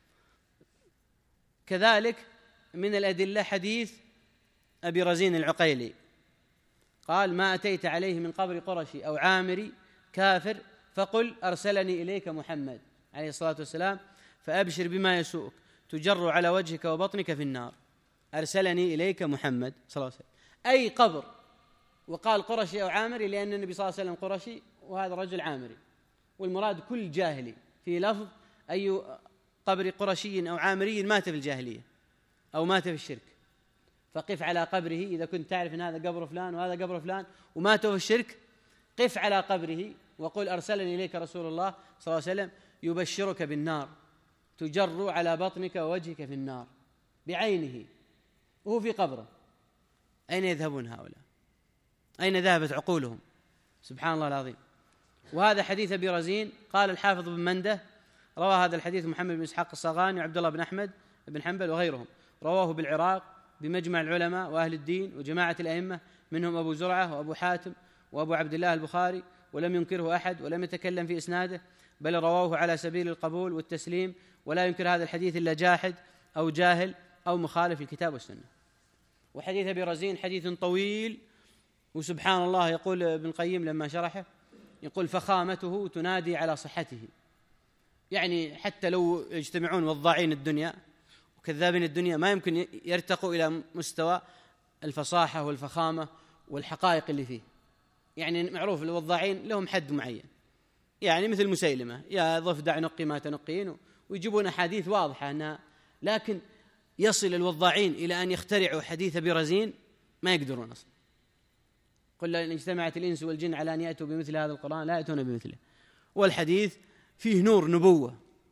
كذلك من الأدلة حديث أبي رزين العقيلي قال: ما أتيت عليه من قبر قرشي أو عامري كافر فقل أرسلني إليك محمد عليه الصلاة والسلام فأبشر بما يسوءك تجر على وجهك وبطنك في النار. أرسلني إليك محمد صلى الله عليه وسلم، أي قبر. وقال قرشي أو عامري لأن النبي صلى الله عليه وسلم قرشي وهذا رجل عامري، والمراد كل جاهلي. في لفظ: أي قبر قرشي أو عامري مات في الجاهلية أو مات في الشرك، فقف على قبره إذا كنت تعرف أن هذا قبر فلان وهذا قبر فلان وماتوا في الشرك، قف على قبره وقل أرسلني إليك رسول الله صلى الله عليه وسلم يبشرك بالنار تجر على بطنك ووجهك في النار بعينه وهو في قبره. أين يذهبون هؤلاء؟ أين ذهبت عقولهم؟ سبحان الله العظيم. وهذا حديث أبي رزين. قال الحافظ بن منده: روى هذا الحديث محمد بن إسحاق الصغاني وعبد الله بن أحمد بن حنبل وغيرهم، رواه بالعراق بمجمع العلماء وأهل الدين وجماعة الأئمة، منهم أبو زرعة وأبو حاتم وأبو عبد الله البخاري، ولم ينكره أحد ولم يتكلم في إسناده، بل رواه على سبيل القبول والتسليم، ولا ينكر هذا الحديث إلا جاحد أو جاهل أو مخالف الكتاب والسنة. وحديث أبي رزين حديث طويل، وسبحان الله يقول ابن القيم لما شرحه يقول: فخامته تنادي على صحته. يعني حتى لو يجتمعون وضاعين الدنيا وكذابين الدنيا ما يمكن يرتقوا إلى مستوى الفصاحة والفخامة والحقائق اللي فيه. يعني معروف الوضاعين لهم حد معين، يعني مثل مسيلمة: يا ضفدع نقي ما تنقين، ويجيبون أحاديث واضحة أنها، لكن يصل الوضاعين إلى أن يخترعوا حديث أبي رزين ما يقدرون أصلا. قل إن اجتمعت الإنس والجن على أن يأتوا بمثل هذا القرآن لا يأتون بمثله. والحديث فيه نور نبوة،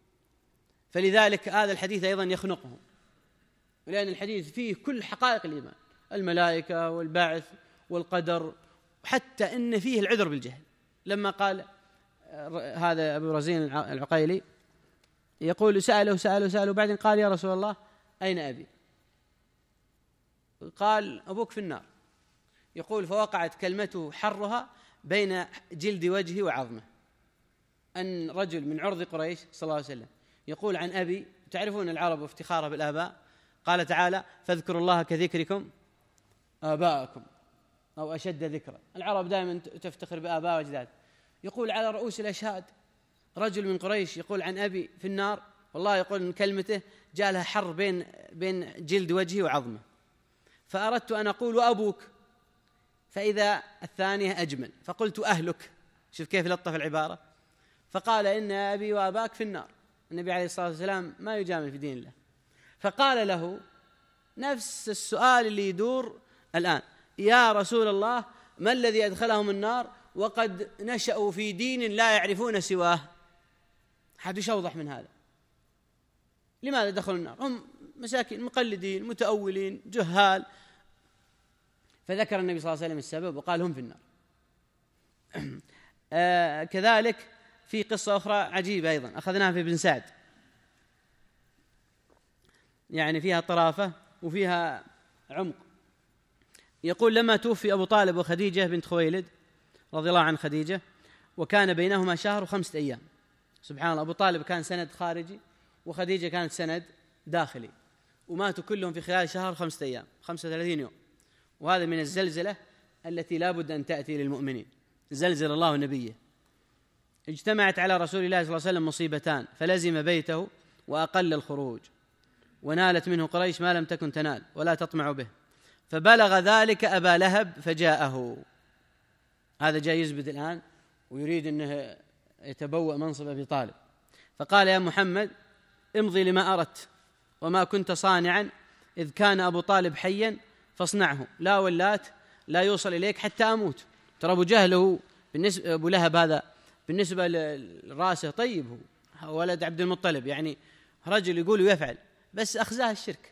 فلذلك هذا الحديث أيضا يخنقهم، لأن الحديث فيه كل حقائق الإيمان: الملائكة والبعث والقدر، حتى إن فيه العذر بالجهل. لما قال هذا أبو رزين العقيلي يقول: سأله سأله سأله بعدين قال: يا رسول الله أين أبي؟ قال: أبوك في النار. يقول: فوقعت كلمته حرها بين جلد وجهه وعظمه. أن رجل من عرض قريش صلى الله عليه وسلم يقول عن أبي، تعرفون العرب وافتخاره بالآباء، قال تعالى: فاذكروا الله كذكركم آباءكم أو أشد ذكرا. العرب دائما تفتخر بآباء وأجداد. يقول على رؤوس الأشهاد رجل من قريش يقول عن أبي في النار، والله يقول إن كلمته جاء لها حر بين بين جلد وجهه وعظمه، فأردت أن أقول وأبوك، فإذا الثانية أجمل، فقلت أهلك. شوف كيف لطف العبارة. فقال: إن أبي وأباك في النار. النبي عليه الصلاة والسلام ما يجامل في دين الله، فقال له نفس السؤال اللي يدور الآن: يا رسول الله ما الذي أدخلهم النار وقد نشأوا في دين لا يعرفون سواه؟ حدش أوضح من هذا. لماذا دخلوا النار؟ هم مساكين مقلدين متأولين جهال. فذكر النبي صلى الله عليه وسلم السبب وقال: هم في النار. آه كذلك في قصة أخرى عجيبة أيضا أخذناها في ابن سعد، يعني فيها طرافة وفيها عمق. يقول: لما توفي أبو طالب وخديجة بنت خويلد رضي الله عن خديجة، وكان بينهما شهر وخمسة أيام. سبحان الله، أبو طالب كان سند خارجي وخديجة كانت سند داخلي، وماتوا كلهم في خلال شهر خمسة أيام، خمسة وثلاثين يوم. وهذا من الزلزلة التي لا بد أن تأتي للمؤمنين، زلزل الله نبيه. اجتمعت على رسول الله صلى الله عليه وسلم مصيبتان، فلزم بيته وأقل الخروج، ونالت منه قريش ما لم تكن تنال ولا تطمع به، فبلغ ذلك أبا لهب فجاءه. هذا جاي يزبد الآن ويريد أنه يتبوأ منصب أبي طالب، فقال: يا محمد امضي لما أردت، وما كنت صانعا إذ كان أبو طالب حيا فاصنعه، لا ولات لا يوصل إليك حتى أموت. ترى أبو جهل بالنسبة أبو لهب هذا بالنسبة لراسه طيب، هو ولد عبد المطلب، يعني رجل يقول ويفعل، بس أخزاه الشرك.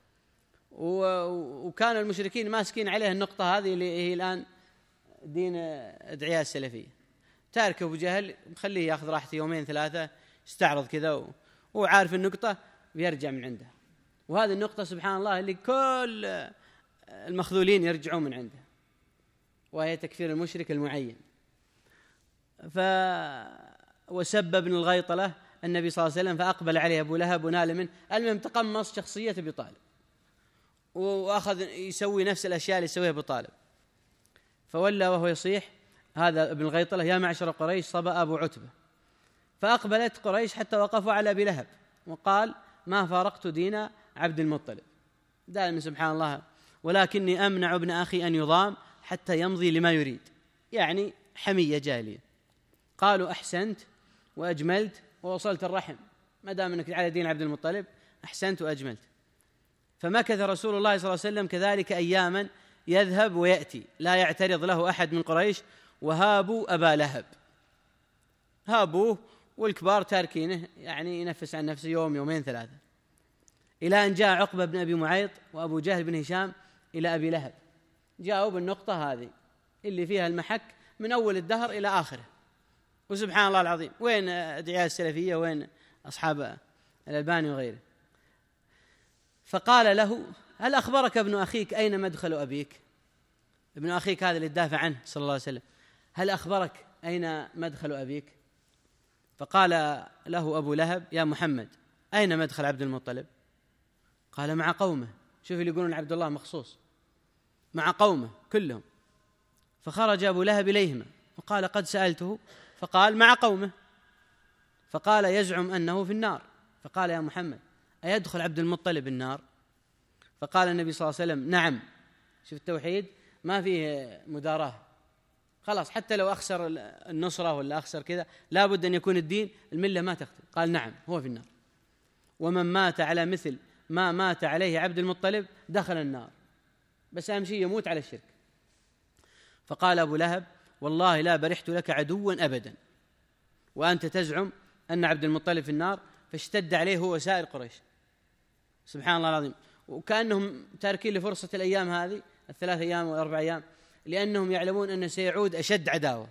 وكان المشركين ماسكين عليه النقطة هذه اللي هي الآن دين أدعياء السلفية. تارك أبو جهل مخليه يأخذ راحته يومين ثلاثة، يستعرض كذا وهو عارف النقطة بيرجع من عنده. وهذه النقطة سبحان الله اللي كل المخذولين يرجعون من عنده، وهي تكفير المشرك المعين. ف وسبب ابن الغيطلة النبي صلى الله عليه وسلم، فأقبل عليه أبو لهب ونال منه. المهم تقمص شخصية أبي طالب وأخذ يسوي نفس الأشياء اللي يسويها أبو طالب، فولى وهو يصيح هذا ابن الغيطلة: يا معشر قريش صبأ أبو عتبة. فأقبلت قريش حتى وقفوا على أبي لهب، وقال: ما فارقت دين عبد المطلب. دائما سبحان الله: ولكني أمنع ابن أخي أن يضام حتى يمضي لما يريد، يعني حمية جاهلية. قالوا: أحسنت وأجملت ووصلت الرحم، ما دام أنك على دين عبد المطلب أحسنت وأجملت. فمكث رسول الله صلى الله عليه وسلم كذلك أياما يذهب ويأتي، لا يعترض له أحد من قريش، وهابوا أبا لهب، هابوه والكبار تاركينه، يعني ينفس عن نفسه يوم يومين ثلاثة، إلى أن جاء عقبة بن أبي معيط وأبو جهل بن هشام إلى أبي لهب. جاءوا بالنقطة هذه اللي فيها المحك من أول الدهر إلى آخره. وسبحان الله العظيم، وين أدعياء السلفية، وين أصحاب الألباني وغيره. فقال له: هل أخبرك ابن أخيك أين مدخل أبيك؟ ابن أخيك هذا اللي تدافع عنه صلى الله عليه وسلم، هل أخبرك أين مدخل أبيك؟ فقال له أبو لهب: يا محمد أين مدخل عبد المطلب؟ قال: مع قومه. شوف اللي يقولون عبد الله مخصوص، مع قومه كلهم. فخرج أبو لهب إليهما وقال: قد سألته، فقال: مع قومه. فقال: يزعم أنه في النار. فقال: يا محمد أيدخل عبد المطلب النار؟ فقال النبي صلى الله عليه وسلم: نعم. شوف التوحيد ما فيه مداراة، خلاص حتى لو أخسر النصرة ولا أخسر كذا لا بد أن يكون الدين الملة ما تختلف. قال: نعم هو في النار، ومن مات على مثل ما مات عليه عبد المطلب دخل النار، بس أهم شيء يموت على الشرك. فقال أبو لهب: والله لا برحت لك عدوا أبدا، وأنت تزعم أن عبد المطلب في النار. فاشتد عليه هو وسائر قريش، سبحان الله العظيم، وكأنهم تاركين لفرصة الأيام هذه الثلاث أيام والأربع أيام، لأنهم يعلمون أنه سيعود أشد عداوة.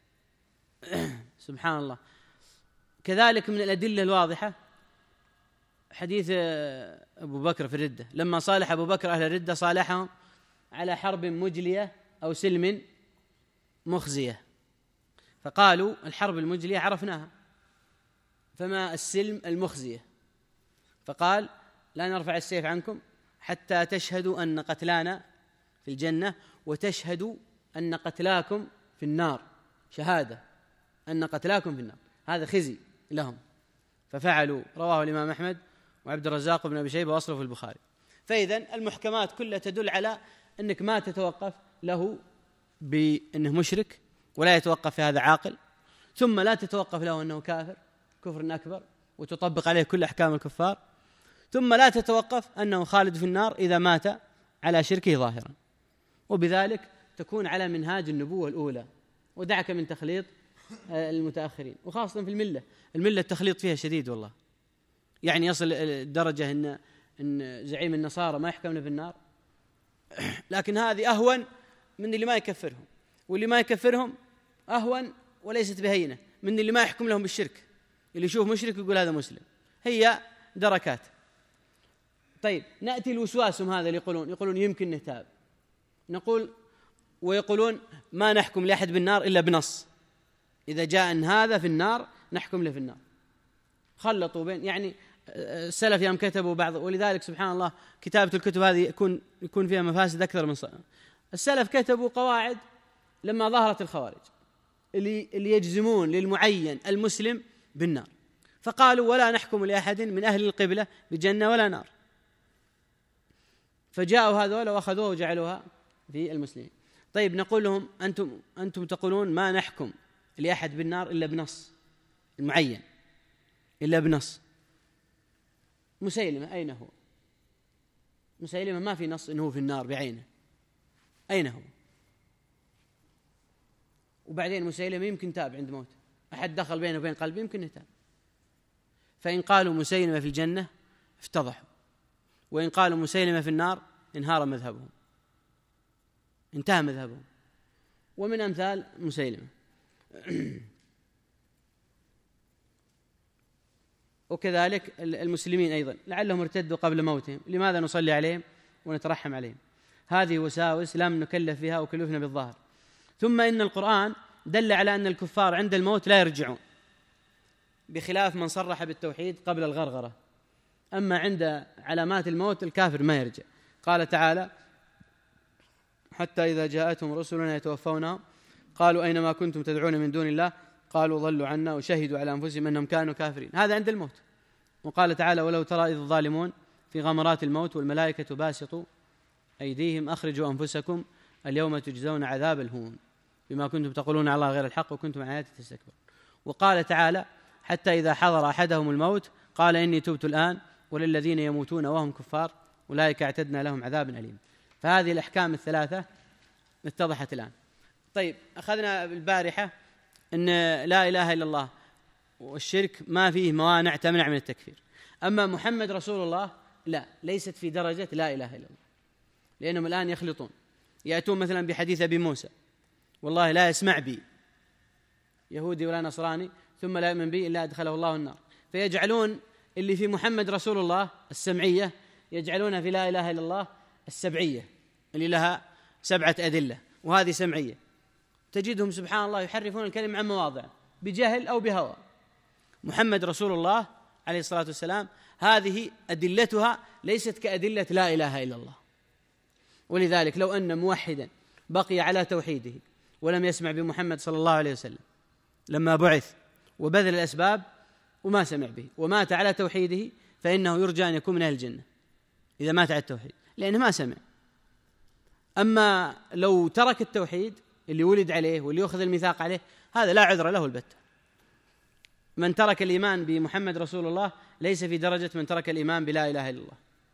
سبحان الله. كذلك من الأدلة الواضحة حديث أبو بكر في الردة، لما صالح أبو بكر أهل الردة صالحهم على حرب مجلية أو سلم مخزية، فقالوا: الحرب المجلية عرفناها، فما السلم المخزية؟ فقال: لا نرفع السيف عنكم حتى تشهدوا أن قتلانا في الجنة وتشهدوا أن قتلاكم في النار، شهادة أن قتلاكم في النار، هذا خزي لهم. ففعلوا. رواه الإمام أحمد وعبد الرزاق بن أبي شيبة وأصله في البخاري. فإذن المحكمات كلها تدل على أنك ما تتوقف له بأنه مشرك، ولا يتوقف في هذا عاقل، ثم لا تتوقف له أنه كافر كفر أكبر وتطبق عليه كل أحكام الكفار، ثم لا تتوقف أنه خالد في النار إذا مات على شركه ظاهرا. وبذلك تكون على منهاج النبوة الأولى، ودعك من تخليط المتأخرين، وخاصة في الملة. الملة التخليط فيها شديد والله، يعني يصل الدرجة إن, إن زعيم النصارى ما يحكمنا في النار، لكن هذه أهون من اللي ما يكفرهم، واللي ما يكفرهم أهون وليست بهينة من اللي ما يحكم لهم بالشرك، اللي يشوف مشرك يقول هذا مسلم، هي دركات. طيب نأتي الوسواسهم هذا اللي يقولون يقولون يمكن نتاب، نقول ويقولون ما نحكم لأحد بالنار إلا بنص، إذا جاء أن هذا في النار نحكم له في النار. خلطوا بين يعني السلف يوم كتبوا بعض، ولذلك سبحان الله كتابة الكتب هذه يكون يكون فيها مفاسد أكثر من صنع. السلف كتبوا قواعد لما ظهرت الخوارج اللي اللي يجزمون للمعين المسلم بالنار، فقالوا ولا نحكم لأحد من أهل القبلة بجنة ولا نار، فجاءوا هذول وأخذوها وجعلوها في المسلمين. طيب نقول لهم أنتم أنتم تقولون ما نحكم لأحد بالنار إلا بنص المعين، إلا بنص. مسيلمة أين هو؟ مسيلمة ما في نص إنه في النار بعينه، أين هو؟ وبعدين مسيلمة يمكن تاب عند موته، أحد دخل بينه وبين قلبه يمكن يتاب. فإن قالوا مسيلمة في الجنة افتضحوا، وإن قالوا مسيلمة في النار انهار مذهبهم، انتهى مذهبهم. ومن أمثال مسيلمة وكذلك المسلمين أيضا لعلهم ارتدوا قبل موتهم، لماذا نصلي عليهم ونترحم عليهم؟ هذه وساوس لم نكلف فيها وكلفنا بالظاهر. ثم إن القرآن دل على أن الكفار عند الموت لا يرجعون، بخلاف من صرح بالتوحيد قبل الغرغرة. أما عند علامات الموت الكافر ما يرجع. قال تعالى حتى إذا جاءتهم رسلنا يتوفونهم قالوا أينما كنتم تدعون من دون الله قالوا ضلوا عنا وشهدوا على أنفسهم أنهم كانوا كافرين. هذا عند الموت. وقال تعالى ولو ترى إذ الظالمون في غمرات الموت والملائكة باسطوا أيديهم أخرجوا أنفسكم اليوم تجزون عذاب الهون بما كنتم تقولون على الله غير الحق وكنتم عن آياته تستكبرون. وقال تعالى حتى إذا حضر أحدهم الموت قال إني تبت الآن وللذين يموتون وهم كفار أولئك اعتدنا لهم عذاب أليم. فهذه الأحكام الثلاثة اتضحت الآن. طيب أخذنا البارحة أن لا إله إلا الله والشرك ما فيه موانع تمنع من التكفير. أما محمد رسول الله لا، ليست في درجة لا إله إلا الله، لأنهم الآن يخلطون، يأتون مثلا بحديث أبي موسى والله لا يسمع بي يهودي ولا نصراني ثم لا يؤمن بي إلا أدخله الله النار، فيجعلون اللي في محمد رسول الله السمعية يجعلونها في لا إله إلا الله السبعية اللي لها سبعة أدلة، وهذه سمعية. تجدهم سبحان الله يحرفون الكلمة عن مواضعه بجهل أو بهوى. محمد رسول الله عليه الصلاة والسلام هذه أدلتها ليست كأدلة لا إله إلا الله. ولذلك لو أن موحدا بقي على توحيده ولم يسمع بمحمد صلى الله عليه وسلم لما بعث وبذل الأسباب وما سمع به ومات على توحيده فإنه يرجى أن يكون من أهل الجنة إذا مات على التوحيد، لأنه ما سمع. أما لو ترك التوحيد اللي ولد عليه واللي يأخذ الميثاق عليه هذا لا عذر له البتة. من ترك الإيمان بمحمد رسول الله ليس في درجة من ترك الإيمان بلا إله إلا الله.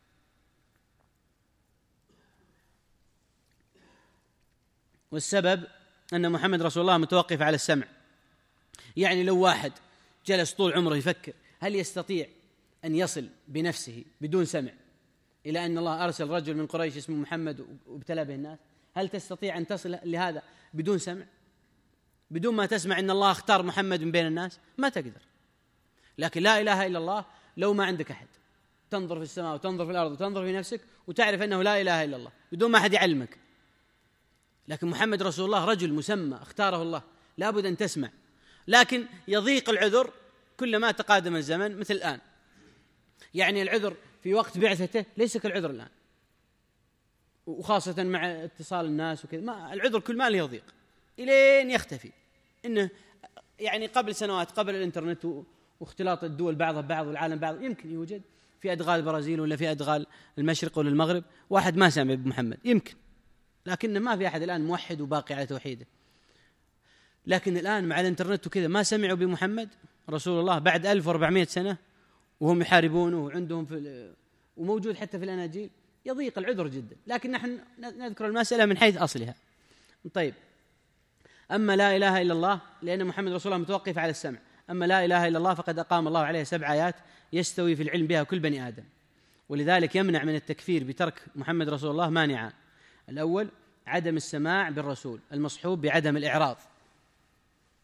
والسبب أن محمد رسول الله متوقف على السمع، يعني لو واحد جلس طول عمره يفكر هل يستطيع أن يصل بنفسه بدون سمع إلى أن الله أرسل رجل من قريش اسمه محمد وابتلى به الناس، هل تستطيع أن تصل لهذا بدون سمع، بدون ما تسمع أن الله اختار محمد من بين الناس؟ ما تقدر. لكن لا إله إلا الله لو ما عندك أحد تنظر في السماء وتنظر في الأرض وتنظر في نفسك وتعرف أنه لا إله إلا الله بدون ما أحد يعلمك. لكن محمد رسول الله رجل مسمى اختاره الله، لابد أن تسمع. لكن يضيق العذر كلما تقادم الزمن، مثل الآن يعني العذر في وقت بعثته ليس كالعذر الآن، وخاصة مع اتصال الناس وكذا، ما العذر كل ما يضيق إلين يختفي. إنه يعني قبل سنوات قبل الإنترنت واختلاط الدول بعضها ببعض والعالم بعض يمكن يوجد في أدغال البرازيل ولا في أدغال المشرق ولا المغرب واحد ما سمع بمحمد، يمكن، لكن ما في أحد الآن موحد وباقي على توحيده. لكن الآن مع الإنترنت وكذا ما سمعوا بمحمد رسول الله بعد ألف وأربعمائة سنة وهم يحاربونه وعندهم في وموجود حتى في الأناجيل، يضيق العذر جدا. لكن نحن نذكر المسألة من حيث أصلها. طيب أما لا إله إلا الله لأن محمد رسول الله متوقف على السمع، أما لا إله إلا الله فقد أقام الله عليه سبع آيات يستوي في العلم بها كل بني آدم، ولذلك يمنع من التكفير بترك محمد رسول الله مانعان. الأول عدم السماع بالرسول المصحوب بعدم الإعراض،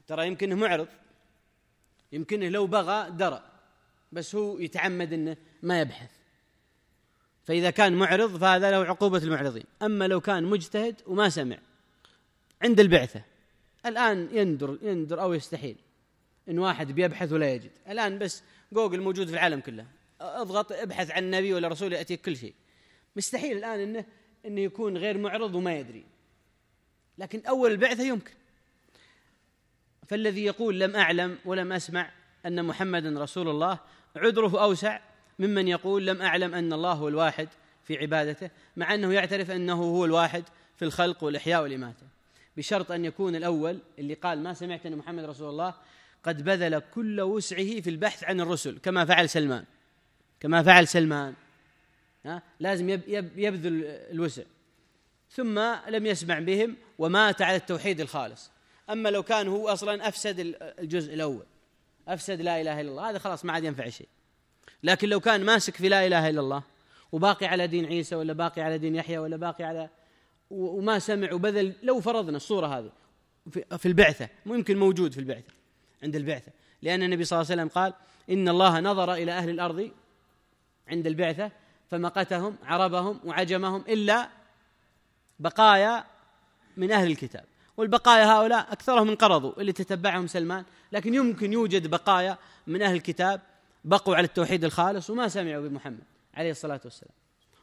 ترى يمكنه معرض، يمكنه لو بغى درى، بس هو يتعمد أنه ما يبحث، فإذا كان معرض فهذا له عقوبة المعرضين. أما لو كان مجتهد وما سمع عند البعثة، الآن يندر يندر أو يستحيل إن واحد بيبحث ولا يجد. الآن بس جوجل موجود في العالم كله، اضغط ابحث عن نبي ولا رسول يأتيك كل شيء. مستحيل الآن إنه إنه يكون غير معرض وما يدري، لكن أول البعثة يمكن. فالذي يقول لم أعلم ولم أسمع أن محمدا رسول الله عذره أوسع ممن يقول لم أعلم أن الله هو الواحد في عبادته، مع أنه يعترف أنه هو الواحد في الخلق والإحياء والإماتة، بشرط أن يكون الأول اللي قال ما سمعت أن محمد رسول الله قد بذل كل وسعه في البحث عن الرسل، كما فعل سلمان كما فعل سلمان ها؟ لازم يبذل الوسع، ثم لم يسمع بهم ومات على التوحيد الخالص. أما لو كان هو أصلا أفسد الجزء الأول، أفسد لا إله إلا الله، هذا خلاص ما عاد ينفع شيء. لكن لو كان ماسك في لا إله إلا الله وباقي على دين عيسى ولا باقي على دين يحيى ولا باقي على وما سمع وبذل، لو فرضنا الصورة هذه في البعثة، ممكن موجود في البعثة عند البعثة، لأن النبي صلى الله عليه وسلم قال إن الله نظر إلى أهل الأرض عند البعثة فمقتهم عربهم وعجمهم إلا بقايا من أهل الكتاب، والبقايا هؤلاء أكثرهم انقرضوا اللي تتبعهم سلمان، لكن يمكن يوجد بقايا من أهل الكتاب بقوا على التوحيد الخالص وما سمعوا بمحمد عليه الصلاة والسلام.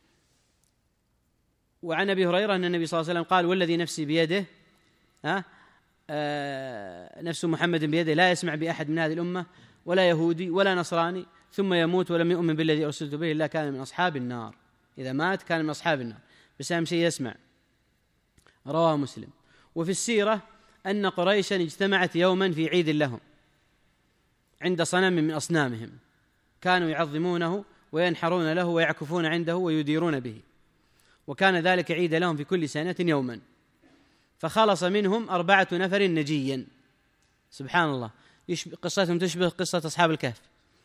وعن أبي هريرة أن النبي صلى الله عليه وسلم قال والذي نفسي بيده ها آه نفس محمد بيده لا يسمع بأحد من هذه الأمة ولا يهودي ولا نصراني ثم يموت ولم يؤمن بالذي أرسلت به إلا كان من أصحاب النار. إذا مات كان من أصحاب النار، بس أهم شيء يسمع. رواه مسلم. وفي السيرة أن قريشا اجتمعت يوما في عيد لهم عند صنم من أصنامهم، كانوا يعظمونه وينحرون له ويعكفون عنده ويديرون به، وكان ذلك عيد لهم في كل سنة يوما، فخلص منهم أربعة نفر نجيا. سبحان الله، قصتهم تشبه قصة أصحاب الكهف.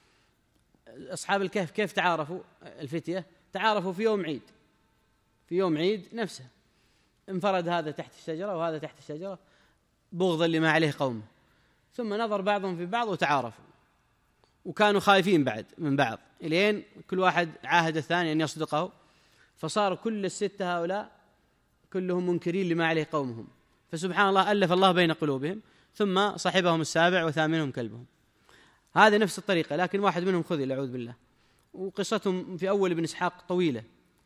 أصحاب الكهف كيف تعارفوا؟ الفتية تعارفوا في يوم عيد، في يوم عيد نفسه، انفرد هذا تحت الشجرة وهذا تحت الشجرة بغضا لما عليه قومه، ثم نظر بعضهم في بعض وتعارفوا، وكانوا خايفين بعد من بعض، إلين كل واحد عاهد الثاني أن يصدقه، فصار كل الستة هؤلاء كلهم منكرين لما عليه قومهم، فسبحان الله ألف الله بين قلوبهم، ثم صاحبهم السابع وثامنهم كلبهم. هذا نفس الطريقة، لكن واحد منهم خذل أعوذ بالله. وقصتهم في أول ابن إسحاق طويلة.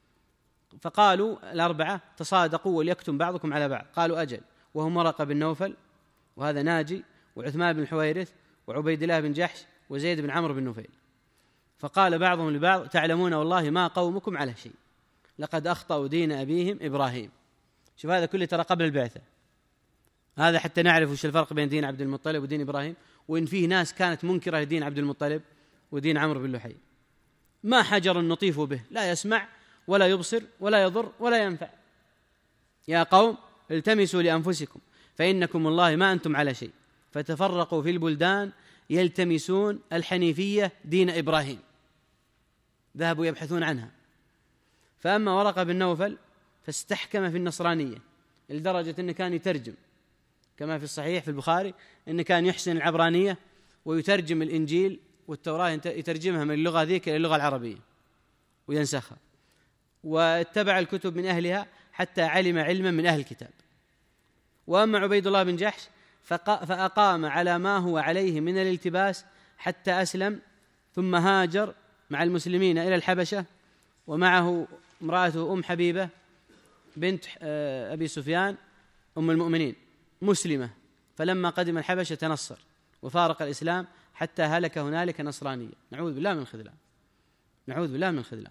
فقالوا الأربعة تصادقوا وليكتم بعضكم على بعض، قالوا أجل، وهم ورقة بن نوفل وهذا ناجي وعثمان بن الحويرث وعبيد الله بن جحش وزيد بن عمرو بن نفيل. فقال بعضهم لبعض تعلمون والله ما قومكم على شيء، لقد أخطأوا دين أبيهم إبراهيم. شوف هذا كله ترى قبل البعثة، هذا حتى نعرف وش الفرق بين دين عبد المطلب ودين إبراهيم، وإن فيه ناس كانت منكرة لدين عبد المطلب ودين عمرو بن لحي. ما حجر نطيف به، لا يسمع ولا يبصر ولا يضر ولا ينفع. يا قوم التمسوا لأنفسكم فإنكم والله ما أنتم على شيء، فتفرقوا في البلدان يلتمسون الحنيفية دين إبراهيم، ذهبوا يبحثون عنها. فأما ورقة بن نوفل فاستحكم في النصرانية لدرجة أنه كان يترجم، كما في الصحيح في البخاري أنه كان يحسن العبرانية ويترجم الإنجيل والتوراة، يترجمها من اللغة ذيك إلى اللغة العربية وينسخها، واتبع الكتب من أهلها حتى علم علما من أهل الكتاب. وأما عبيد الله بن جحش فأقام على ما هو عليه من الالتباس حتى أسلم، ثم هاجر مع المسلمين إلى الحبشة، ومعه امرأته أم حبيبة بنت أبي سفيان أم المؤمنين مسلمة، فلما قدم الحبشة تنصر وفارق الإسلام حتى هلك هنالك نصرانية. نعوذ بالله من الخذلان، نعوذ بالله من الخذلان.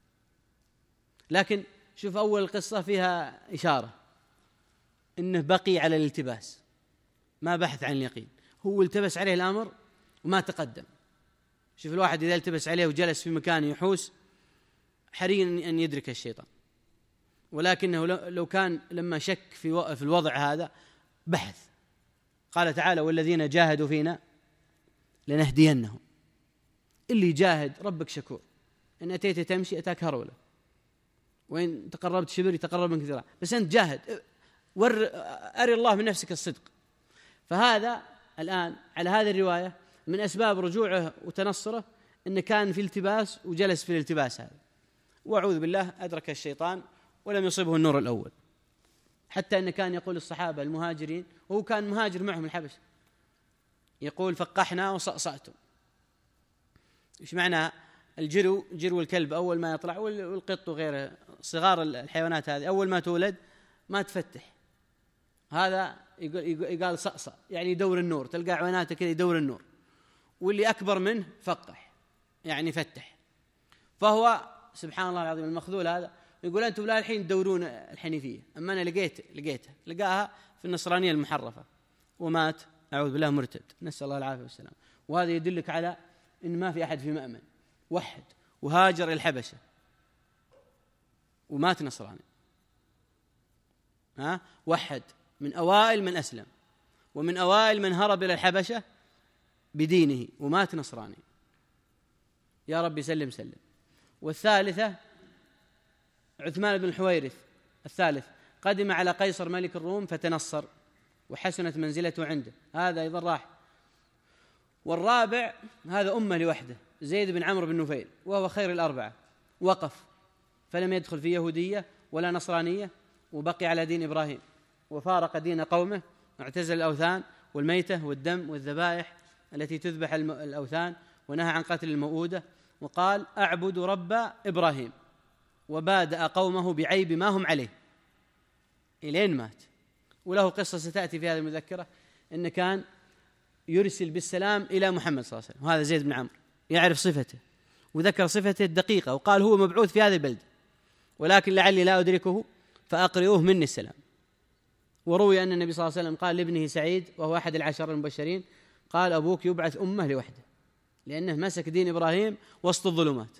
لكن شوف أول القصة فيها إشارة إنه بقي على الالتباس، ما بحث عن اليقين، هو التبس عليه الأمر وما تقدم. شوف الواحد إذا التبس عليه وجلس في مكان يحوس حري أن يدرك الشيطان، ولكنه لو كان لما شك في في الوضع هذا بحث. قال تعالى والذين جاهدوا فينا لنهدينهم. اللي جاهد ربك شكور، إن أتيت تمشي أتاك هرولة، وإن تقربت شبر يتقرب منك ذراع، بس أنت جاهد، ور أري الله من نفسك الصدق. فهذا الآن على هذه الرواية من أسباب رجوعه وتنصره أنه كان في التباس وجلس في الالتباس هذا، وأعوذ بالله أدرك الشيطان ولم يصبه النور الأول، حتى أنه كان يقول الصحابة المهاجرين، وهو كان مهاجر معهم الحبش، يقول فقحنا وصأصأتم. إيش معنى الجرو؟ جرو الكلب أول ما يطلع، والقط وغيره صغار الحيوانات هذه أول ما تولد ما تفتح، هذا يقال صأصأ يعني يدور النور، تلقى عيناته كذا يدور النور، واللي أكبر منه فقح يعني فتح. فهو سبحان الله العظيم المخذول هذا يقول أنتم لا الحين تدورون الحنيفية، أما أنا لقيت لقيتها لقاها في النصرانية المحرفة ومات أعوذ بالله مرتد، نسأل الله العافية والسلام. وهذا يدلك على إن ما في أحد في مأمن، وحد وهاجر الحبشة ومات نصراني، ها وحد من أوائل من أسلم ومن أوائل من هرب إلى الحبشة بدينه ومات نصراني، يا رب سلم سلم. والثالثة عثمان بن الحويرث الثالث، قدم على قيصر ملك الروم فتنصر وحسنت منزلته عنده، هذا أيضا راح. والرابع هذا أمة لوحده، زيد بن عمرو بن نفيل، وهو خير الأربعة، وقف فلم يدخل في يهودية ولا نصرانية، وبقي على دين إبراهيم، وفارق دين قومه، واعتزل الأوثان والميتة والدم والذبائح التي تذبح الأوثان، ونهى عن قتل المؤودة، وقال أعبد رب إبراهيم، وبادأ قومه بعيب ما هم عليه إلين مات. وله قصة ستأتي في هذه المذكرة، إن كان يرسل بالسلام إلى محمد صلى الله عليه وسلم، وهذا زيد بن عمرو يعرف صفته، وذكر صفته الدقيقة، وقال هو مبعوث في هذه البلدة، ولكن لعلي لا أدركه فأقرئوه مني السلام. وروي أن النبي صلى الله عليه وسلم قال لابنه سعيد وهو أحد العشر المبشرين، قال أبوك يبعث أمة لوحده، لأنه مسك دين إبراهيم وسط الظلمات.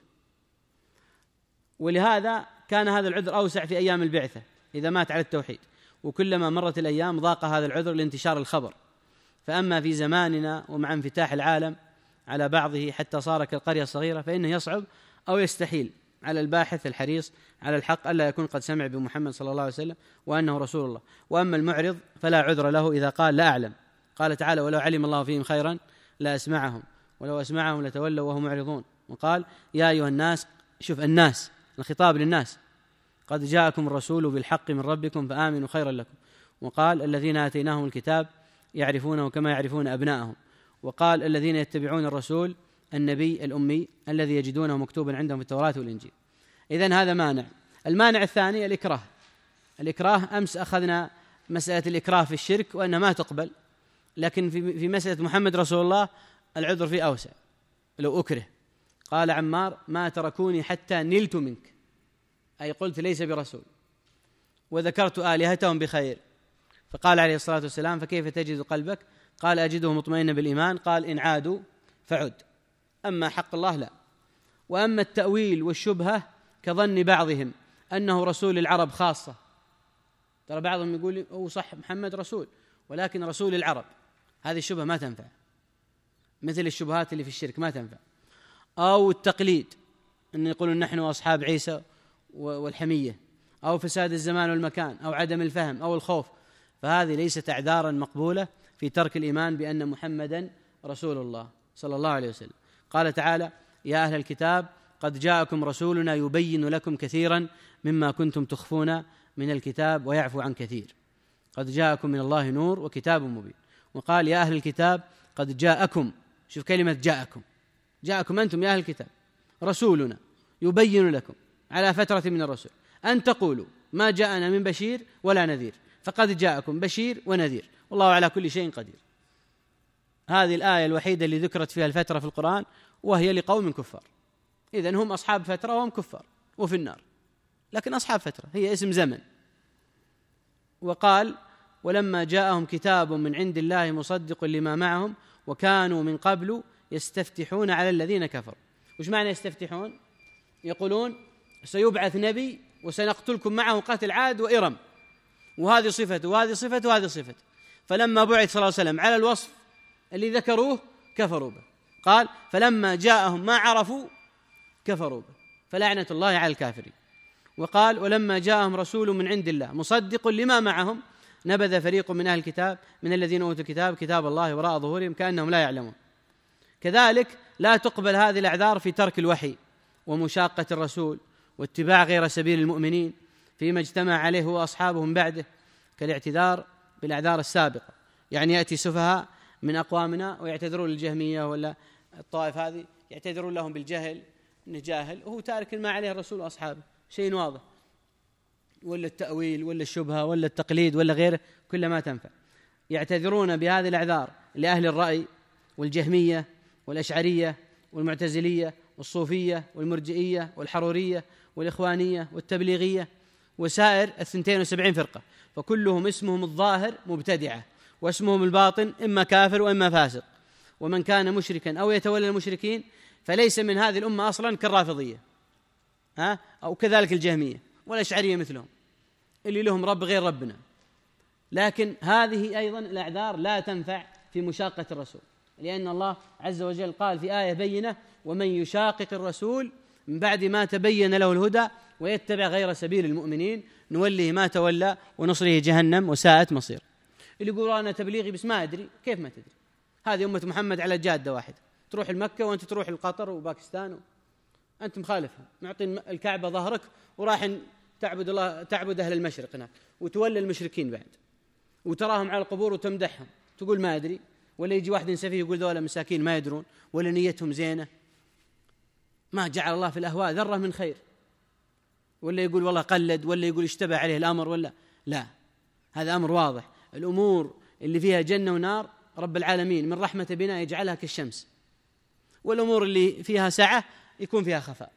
ولهذا كان هذا العذر أوسع في أيام البعثة إذا مات على التوحيد، وكلما مرت الأيام ضاق هذا العذر لانتشار الخبر. فأما في زماننا ومع انفتاح العالم على بعضه حتى صار كالقرية الصغيرة، فإنه يصعب أو يستحيل على الباحث الحريص على الحق ألا يكون قد سمع بمحمد صلى الله عليه وسلم وأنه رسول الله. وأما المعرض فلا عذر له إذا قال لا أعلم. قال تعالى ولو علم الله فيهم خيرا لا أسمعهم ولو أسمعهم لتولوا وهم معرضون. وقال يا أيها الناس، شوف الناس الخطاب للناس، قد جاءكم الرسول بالحق من ربكم فآمنوا خيرا لكم. وقال الذين آتيناهم الكتاب يعرفونه كما يعرفون أبناءهم. وقال الذين يتبعون الرسول النبي الأمي الذي يجدونه مكتوبا عندهم في التوراة والإنجيل. إذن هذا مانع. المانع الثاني الإكراه. الإكراه أمس أخذنا مسألة الإكراه في الشرك وأنها ما تقبل، لكن في مسألة محمد رسول الله العذر فيه أوسع. لو أكره قال عمار ما تركوني حتى نلت منك، أي قلت ليس برسول، وذكرت آلهتهم بخير. فقال عليه الصلاة والسلام فكيف تجد قلبك؟ قال أجده مطمئنا بالإيمان. قال إن عادوا فعد، أما حق الله لا. وأما التأويل والشبهة كظن بعضهم أنه رسول العرب خاصة، ترى بعضهم يقول هو صح محمد رسول ولكن رسول العرب، هذه الشبهة ما تنفع، مثل الشبهات اللي في الشرك ما تنفع. أو التقليد، أن يقولون نحن أصحاب عيسى والحمية، أو فساد الزمان والمكان، أو عدم الفهم، أو الخوف، فهذه ليست أعذارا مقبولة في ترك الإيمان بأن محمدا رسول الله صلى الله عليه وسلم. قال تعالى يا أهل الكتاب قد جاءكم رسولنا يبين لكم كثيرا مما كنتم تخفون من الكتاب ويعفو عن كثير، قد جاءكم من الله نور وكتاب مبين. وقال يا أهل الكتاب قد جاءكم، شوف كلمة جاءكم، جاءكم أنتم يا أهل الكتاب رسولنا يبين لكم على فترة من الرسل أن تقولوا ما جاءنا من بشير ولا نذير، فقد جاءكم بشير ونذير والله على كل شيء قدير. هذه الآية الوحيدة اللي ذكرت فيها الفترة في القرآن، وهي لقوم كفار. إذن هم أصحاب فترة وهم كفار وفي النار، لكن أصحاب فترة هي اسم زمن. وقال ولما جاءهم كتاب من عند الله مصدق لما معهم وكانوا من قبل يستفتحون على الذين كفروا. وش معنى يستفتحون؟ يقولون سيبعث نبي وسنقتلكم معه قتل عاد وإرم، وهذه صفته وهذه صفته وهذه صفته. فلما بعث صلى الله عليه وسلم على الوصف اللي ذكروه كفروا به. قال فلما جاءهم ما عرفوا كفروا به، فلعنة الله على الكافرين. وقال ولما جاءهم رسول من عند الله مصدق لما معهم، نبذ فريق من أهل الكتاب من الذين أوتوا الكتاب كتاب الله وراء ظهورهم كأنهم لا يعلمون. كذلك لا تقبل هذه الأعذار في ترك الوحي ومشاقة الرسول واتباع غير سبيل المؤمنين فيما اجتمع عليه هو أصحابه من بعده، كالاعتذار بالأعذار السابقة. يعني يأتي سفهاء من أقوامنا ويعتذرون للجهمية ولا الطائف هذه، يعتذرون لهم بالجهل، إنه جاهل وهو تارك ما عليه الرسول وأصحابه، شيء واضح، ولا التأويل ولا الشبهة ولا التقليد ولا غيره، كل ما تنفع. يعتذرون بهذه الأعذار لأهل الرأي والجهمية والأشعرية والمعتزلية والصوفية والمرجئية والحرورية والإخوانية والتبليغية وسائر الثنتين وسبعين فرقة، فكلهم اسمهم الظاهر مبتدعة واسمهم الباطن إما كافر وإما فاسق. ومن كان مشركا أو يتولى المشركين فليس من هذه الأمة أصلا كالرافضية ها أو كذلك الجهمية والأشعرية مثلهم اللي لهم رب غير ربنا. لكن هذه أيضا الأعذار لا تنفع في مشاقة الرسول، لأن الله عز وجل قال في آية بينة: ومن يشاقق الرسول من بعد ما تبين له الهدى ويتبع غير سبيل المؤمنين نوله ما تولى ونصره جهنم وساءت مصير. اللي يقول أنا تبليغي بس ما أدري، كيف ما تدري؟ هذه أمة محمد على جادة واحدة، تروح المكة وأنت تروح القطر وباكستان و... أنت مخالفها، معطين الكعبة ظهرك وراح تعبد الله، تعبد أهل المشرق هناك وتولى المشركين بعد، وتراهم على القبور وتمدحهم، تقول ما أدري. ولا يجي واحد سفيه يقول ذولا مساكين ما يدرون ولا نيتهم زينة، ما جعل الله في الأهواء ذرة من خير. ولا يقول والله قلد، ولا يقول اشتبه عليه الأمر، ولا لا، هذا أمر واضح. الأمور اللي فيها جنة ونار رب العالمين من رحمة بنا يجعلها كالشمس، والأمور اللي فيها سعة يكون فيها خفاء.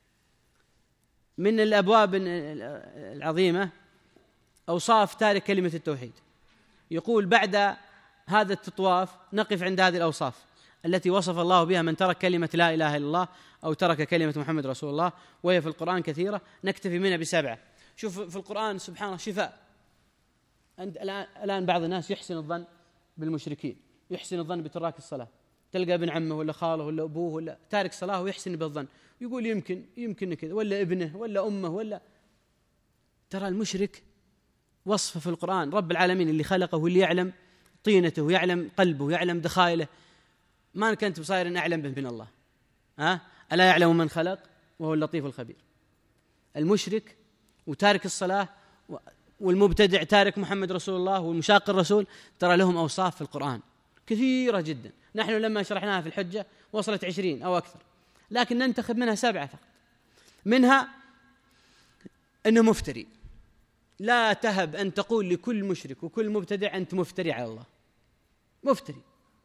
من الأبواب العظيمة أوصاف تارك كلمة التوحيد. يقول بعد هذا التطواف نقف عند هذه الأوصاف التي وصف الله بها من ترك كلمة لا إله إلا الله أو ترك كلمة محمد رسول الله، وهي في القرآن كثيرة، نكتفي منها بسبعة. شوف في القرآن سبحانه شفاء. الآن بعض الناس يحسن الظن بالمشركين، يحسن الظن بتراك الصلاة، تلقى ابن عمه ولا خاله ولا أبوه ولا تارك صلاة ويحسن بالظن، يقول يمكن يمكن كذا، ولا ابنه ولا أمه ولا. ترى المشرك وصفه في القرآن رب العالمين اللي خلقه واللي يعلم طينته ويعلم قلبه ويعلم دخائله، ما كنت بصير أعلم به من الله. ها ألا يعلم من خلق وهو اللطيف الخبير. المشرك وتارك الصلاة والمبتدع تارك محمد رسول الله والمشاق الرسول، ترى لهم أوصاف في القرآن كثيرة جدا. نحن لما شرحناها في الحجة وصلت عشرين أو أكثر، لكن ننتخب منها سبعة فقط. منها أنه مفتري، لا تهب أن تقول لكل مشرك وكل مبتدع أنت مفتري على الله، مفتري،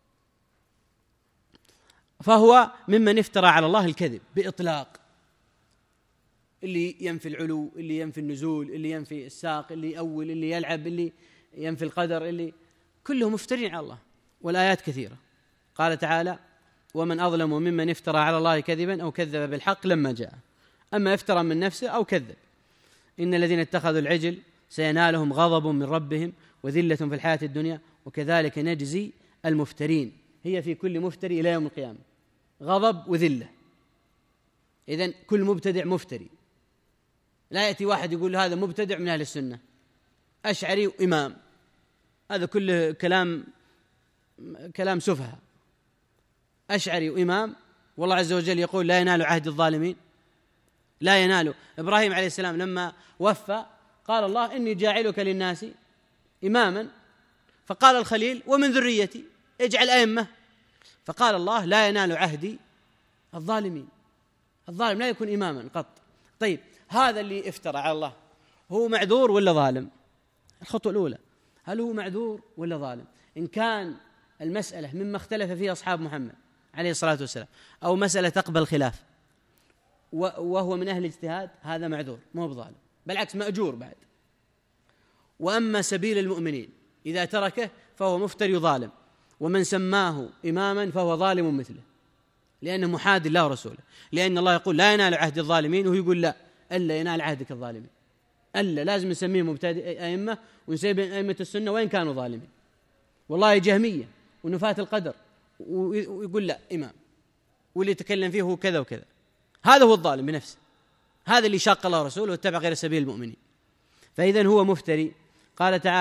فهو ممن افترى على الله الكذب بإطلاق. اللي ينفي العلو، اللي ينفي النزول، اللي ينفي الساق، اللي يأول، اللي يلعب، اللي ينفي القدر، اللي كلهم مفترين على الله. والآيات كثيرة. قال تعالى: ومن أظلم ممن افترى على الله كذبا أو كذب بالحق لما جاء. أما افترى من نفسه أو كذب. إن الذين اتخذوا العجل سينالهم غضب من ربهم وذلة في الحياة الدنيا وكذلك نجزي المفترين. هي في كل مفتري إلى يوم القيامة غضب وذلة. إذن كل مبتدع مفتري. لا يأتي واحد يقول هذا مبتدع من أهل السنة أشعري وإمام، هذا كله كلام كلام سفهاء. أشعري وإمام، والله عز وجل يقول لا ينال عهد الظالمين، لا ينال. إبراهيم عليه السلام لما وفى قال الله إني جاعلك للناس إماما، فقال الخليل ومن ذريتي اجعل أئمة، فقال الله لا ينال عهدي الظالمين. الظالم لا يكون إماما قط. طيب هذا اللي افترى على الله هو معذور ولا ظالم؟ الخطوة الأولى، هل هو معذور ولا ظالم؟ إن كان المسألة مما اختلف فيها أصحاب محمد عليه الصلاة والسلام أو مسألة تقبل خلاف وهو من أهل الاجتهاد، هذا معذور مو بظالم، بالعكس مأجور بعد. وأما سبيل المؤمنين إذا تركه فهو مفتري ظالم، ومن سماه إماما فهو ظالم مثله، لأنه محاد الله ورسوله. لأن الله يقول لا ينال عهد الظالمين، وهو يقول لا ألا ينال عهدك الظالمين، ألا لازم نسميه مبتدئ أئمة ونسيب أئمة السنة وإن كانوا ظالمين. والله جهمية ونفاة القدر ويقول لا إمام، واللي يتكلم فيه هو كذا وكذا، هذا هو الظالم بنفسه، هذا اللي شاق الله ورسوله واتبع غير سبيل المؤمنين. فإذن هو مفتري. قال تعالى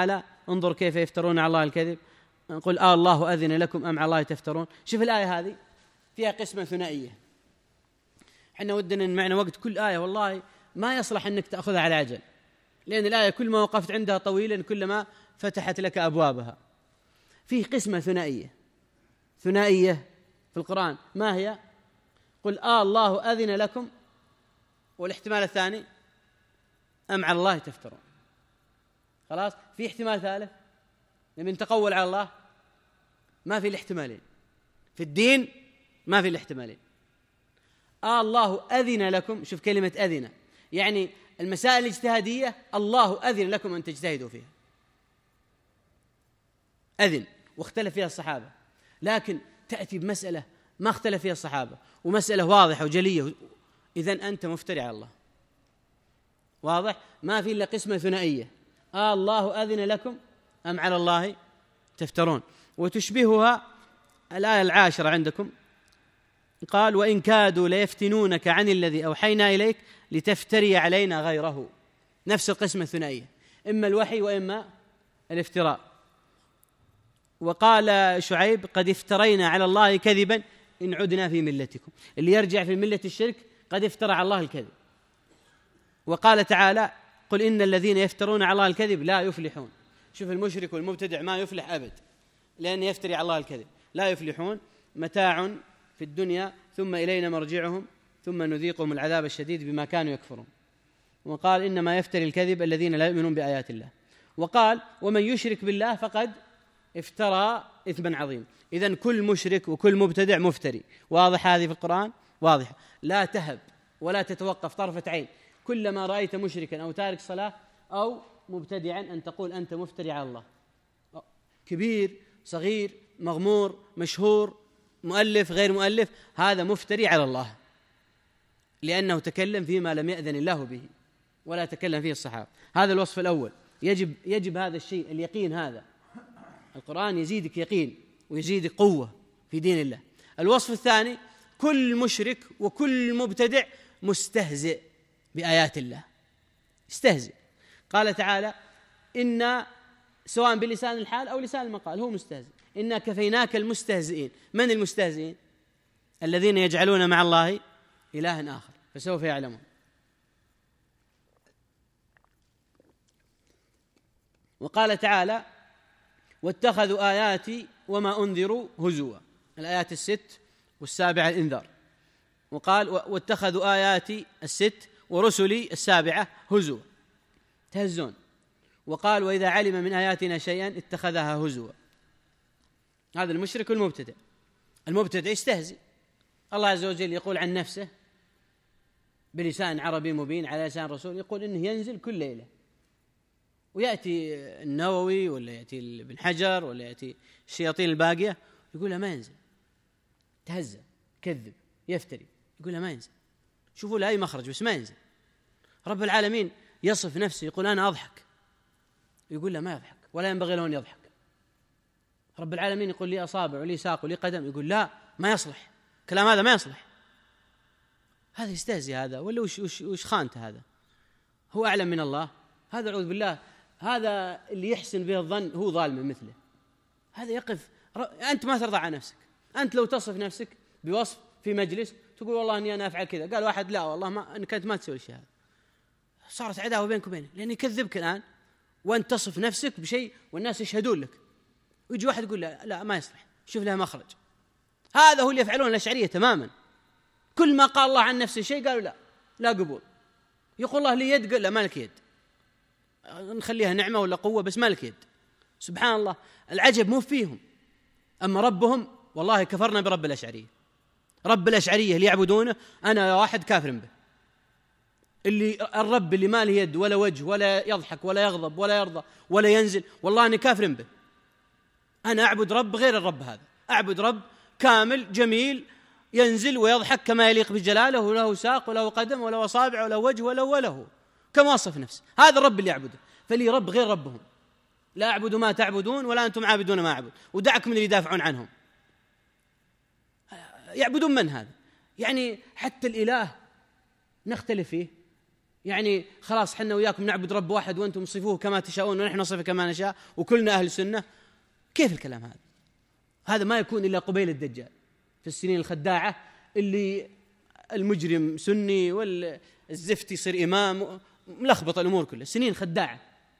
انظر كيف يفترون على الله الكذب، قل آه الله أذن لكم أم على الله تفترون. شوف الآية هذه فيها قسمة ثنائية، احنا ودنا إن معنا وقت كل آية والله ما يصلح أنك تأخذها على عجل، لأن الآية كل ما وقفت عندها طويلا كلما فتحت لك أبوابها. فيه قسمة ثنائية ثنائية في القرآن، ما هي؟ قل آه الله أذن لكم، والاحتمال الثاني أم على الله تفترون. خلاص، في احتمال ثالث لمن تقول على الله، ما في الاحتمالين في الدين، ما في الاحتمالين. آه الله أذن لكم، شوف كلمة أذن، يعني المسائل الاجتهادية الله أذن لكم أن تجتهدوا فيها، أذن واختلف فيها الصحابة، لكن تأتي بمسألة ما اختلف فيها الصحابة ومسألة واضحة وجلية، إذن أنت مفتري على الله. واضح؟ ما في إلا قسمة ثنائية، آه الله أذن لكم أم على الله تفترون. وتشبهها الآية العاشرة عندكم، قال وإن كادوا ليفتنونك عن الذي أوحينا إليك لتفتري علينا غيره. نفس القسمة الثنائية، إما الوحي وإما الافتراء. وقال شعيب قد افترينا على الله كذبا إن عدنا في ملتكم، اللي يرجع في ملة الشرك قد افترى على الله الكذب. وقال تعالى قل إن الذين يفترون على الله الكذب لا يفلحون. شوف المشرك والمبتدع ما يفلح أبد، لأن يفتري على الله الكذب، لا يفلحون، متاع في الدنيا ثم إلينا مرجعهم ثم نذيقهم العذاب الشديد بما كانوا يكفرون. وقال إنما يفتري الكذب الذين لا يؤمنون بآيات الله. وقال ومن يشرك بالله فقد افترى إثما عظيما. إذن كل مشرك وكل مبتدع مفتري. واضح هذه في القرآن؟ واضحة. لا تهب ولا تتوقف طرفة عين، كلما رأيت مشركا أو تارك صلاة أو مبتدعا أن تقول أنت مفتري على الله، كبير صغير مغمور مشهور مؤلف غير مؤلف، هذا مفتري على الله، لأنه تكلم فيما لم يأذن الله به ولا تكلم فيه الصحابة. هذا الوصف الأول، يجب يجب هذا الشيء اليقين. هذا القرآن يزيدك يقين ويزيدك قوة في دين الله. الوصف الثاني كل مشرك وكل مبتدع مستهزئ بآيات الله، استهزئ. قال تعالى إن سواء بلسان الحال أو لسان المقال هو مستهزئ. إنا كفيناك المستهزئين. من المستهزئين؟ الذين يجعلون مع الله إلها آخر، فسوف يعلمون. وقال تعالى واتخذوا آياتي وما أنذروا هزوا، الآيات الست والسابعة الإنذار. وقال واتخذوا آياتي الست ورسلي السابعة هزوا، تهزون. وقال وإذا علم من آياتنا شيئا اتخذها هزوا. هذا المشرك والمبتدع. المبتدع يستهزئ. الله عز وجل يقول عن نفسه بلسان عربي مبين على لسان رسول، يقول إنه ينزل كل ليلة، ويأتي النووي ولا يأتي ابن حجر ولا يأتي الشياطين الباقية يقول له ما ينزل، تهزأ، كذب، يفتري، يقول له ما ينزل. شوفوا له أي مخرج بس ما ينزل. رب العالمين يصف نفسه يقول أنا أضحك، يقول له ما يضحك ولا ينبغي له أن يضحك. رب العالمين يقول لي أصابع ولي ساق ولي قدم، يقول لا ما يصلح، كلام هذا ما يصلح. هذا يستهزئ هذا، ولا وش, وش, وش خانته هذا؟ هو أعلم من الله؟ هذا أعوذ بالله، هذا اللي يحسن به الظن هو ظالم مثله. هذا يقف ر... أنت ما ترضى عن نفسك. أنت لو تصف نفسك بوصف في مجلس تقول والله أني أنا أفعل كذا، قال واحد لا والله ما أنك أنت ما تسوي الشيء هذا، صارت عداوة بينك وبينه لأنه يكذبك الآن، وأنت تصف نفسك بشيء والناس يشهدون لك، ويجي واحد يقول لا لا ما يصلح، شوف له مخرج. هذا هو اللي يفعلون الأشعرية تماما. كل ما قال الله عن نفسه شيء قالوا لا لا قبول. يقول الله لي يد، قال لا ما لك يد، نخليها نعمة ولا قوة بس ما لك يد. سبحان الله، العجب مو فيهم. أما ربهم والله كفرنا برب الأشعرية. رب الأشعرية اللي يعبدونه أنا واحد كافر به، اللي الرب اللي ما له يد ولا وجه ولا يضحك ولا يغضب ولا يرضى ولا ينزل، والله أنا كافر به. أنا أعبد رب غير الرب هذا، أعبد رب كامل جميل ينزل ويضحك كما يليق بجلاله، وله ساق وله قدم وله أصابع وله وجه وله وله كما وصف نفسه. هذا الرب اللي يعبده، فلي رب غير ربهم. لا أعبد ما تعبدون ولا أنتم عابدون ما أعبد. ودعك من اللي يدافعون عنهم. يعبدون من هذا؟ يعني حتى الإله نختلف فيه، يعني خلاص حنا وياكم نعبد رب واحد وأنتم صفوه كما تشاءون ونحن نصفه كما نشاء وكلنا أهل السنة. كيف الكلام هذا؟ هذا ما يكون إلا قبيل الدجال في السنين الخداعة اللي المجرم سني والزفت يصير إمام، ملخبط الأمور كلها، سنين خداعة.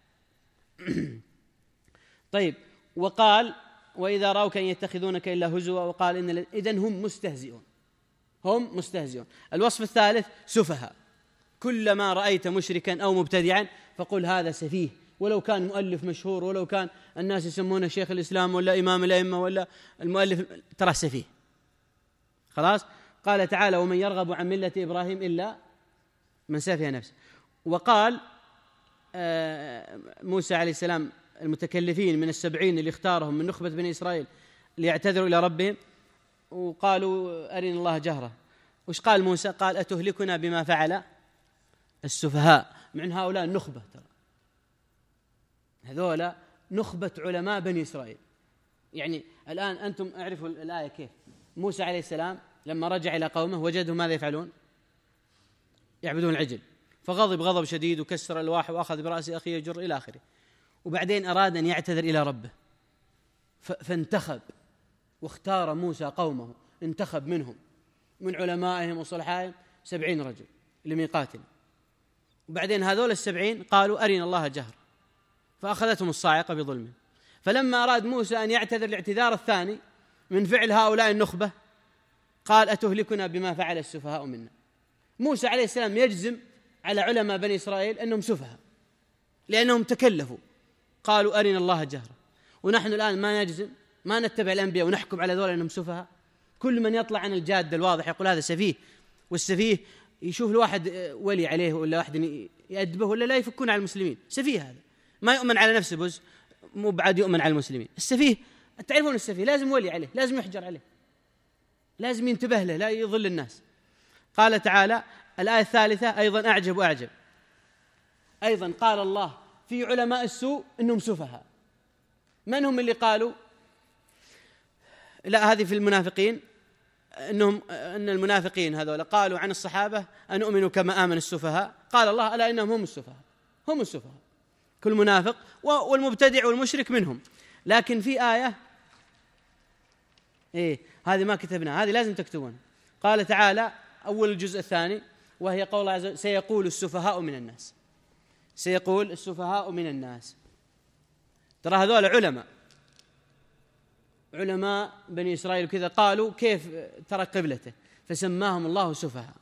طيب، وقال وإذا رأوك أن يتخذونك إلا هزوا، وقال إن إذن هم مستهزئون، هم مستهزئون. الوصف الثالث سفهاء، كلما رأيت مشركا أو مبتدعا فقل هذا سفيه، ولو كان مؤلف مشهور، ولو كان الناس يسمونه شيخ الإسلام ولا إمام الأئمة ولا المؤلف، ترى سفيه. خلاص. قال تعالى ومن يرغب عن ملة إبراهيم إلا من سفه نفسه. وقال موسى عليه السلام المتكلفين من السبعين اللي اختارهم من نخبة بني إسرائيل ليعتذروا إلى ربهم وقالوا أرنا الله جهرة، وش قال موسى؟ قال أتهلكنا بما فعل السفهاء من هؤلاء النخبة. ترى هذولا نخبة علماء بني إسرائيل. يعني الآن أنتم أعرفوا الآية كيف. موسى عليه السلام لما رجع إلى قومه وجدهم ماذا يفعلون؟ يعبدون العجل، فغضب غضب شديد وكسر الواح وأخذ برأس أخيه يجر إلى آخره. وبعدين أراد أن يعتذر إلى ربه فانتخب واختار موسى قومه، انتخب منهم من علمائهم وصلحائهم سبعين رجل لميقاتنا. وبعدين هذول السبعين قالوا أرنا الله جهر، فأخذتهم الصاعقة بظلمهم. فلما أراد موسى أن يعتذر الاعتذار الثاني من فعل هؤلاء النخبة قال أتهلكنا بما فعل السفهاء منا. موسى عليه السلام يجزم على علماء بني إسرائيل أنهم سفهاء لأنهم تكلفوا قالوا أرنا الله جهرا. ونحن الآن ما نجزم، ما نتبع الأنبياء ونحكم على ذول أنهم سفهاء. كل من يطلع عن الجادة الواضح يقول هذا سفيه، والسفيه يشوف الواحد ولي عليه ولا واحد يأدبه ولا لا يفكون على المسلمين. سفيه هذا ما يؤمن على نفسه بس مو بعد يؤمن على المسلمين. السفيه تعرفون السفيه لازم ولي عليه، لازم يحجر عليه، لازم ينتبه له، لا يضل الناس. قال تعالى الآية الثالثة أيضا أعجب وأعجب، أيضا قال الله في علماء السوء إنهم سفهاء. من هم اللي قالوا؟ لا، هذه في المنافقين، إنهم أن المنافقين هذول قالوا عن الصحابة أن أؤمنوا كما آمن السفهاء. قال الله ألا إنهم هم السفهاء، هم السفهاء، كل منافق والمبتدع والمشرك منهم. لكن في آية إيه هذه ما كتبناها، هذه لازم تكتبون. قال تعالى أول الجزء الثاني وهي قول الله عز وجل سيقول السفهاء من الناس، سيقول السفهاء من الناس. ترى هذول علماء علماء بني إسرائيل كذا قالوا كيف ترك قبلته فسماهم الله سفهاء.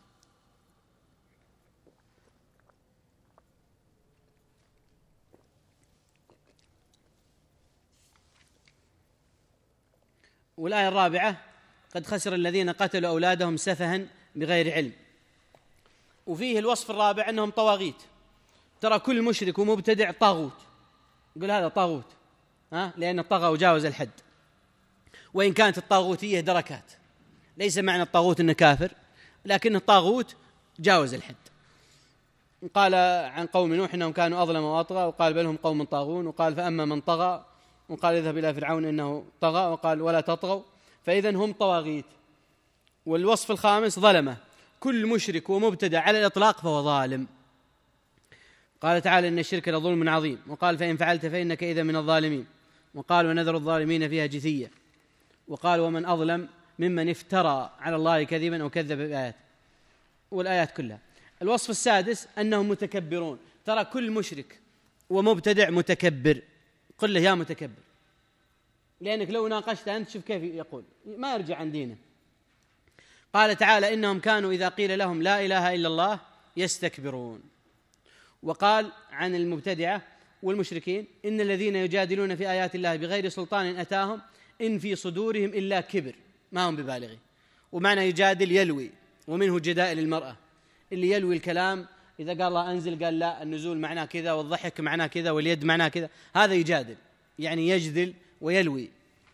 والآية الرابعة قد خسر الذين قتلوا أولادهم سفها بغير علم. وفيه الوصف الرابع أنهم طواغيت. ترى كل مشرك ومبتدع طاغوت، يقول هذا طاغوت ها لأنه طغى وجاوز الحد. وإن كانت الطاغوتية دركات، ليس معنى الطاغوت أنه كافر، لكن الطاغوت جاوز الحد. قال عن قوم نوح إنهم كانوا أظلم وأطغى، وقال بل هم قوم طاغون، وقال فأما من طغى، وقال اذهب إلى فرعون إنه طغى، وقال ولا تطغوا، فإذن هم طواغيت. والوصف الخامس ظلمة، كل مشرك ومبتدع على الإطلاق فهو ظالم. قال تعالى إن الشرك لظلم عظيم، وقال فإن فعلت فإنك إذا من الظالمين، وقال ونذر الظالمين فيها جثية، وقال ومن أظلم ممن افترى على الله كذبا أو كذب بآياته، والآيات كلها. الوصف السادس أنهم متكبرون. ترى كل مشرك ومبتدع متكبر، قل له يا متكبر، لأنك لو ناقشته أنت شوف كيف يقول، ما يرجع عن دينه. قال تعالى إنهم كانوا إذا قيل لهم لا إله إلا الله يستكبرون. وقال عن المبتدعة والمشركين إن الذين يجادلون في آيات الله بغير سلطان أتاهم إن في صدورهم إلا كبر ما هم ببالغين. ومعنى يجادل يلوي، ومنه جدائل المرأة اللي يلوي الكلام، إذا قال الله أنزل قال لا، النزول معناه كذا، والضحك معناه كذا، واليد معناه كذا، هذا يجادل يعني يجذل ويلوي.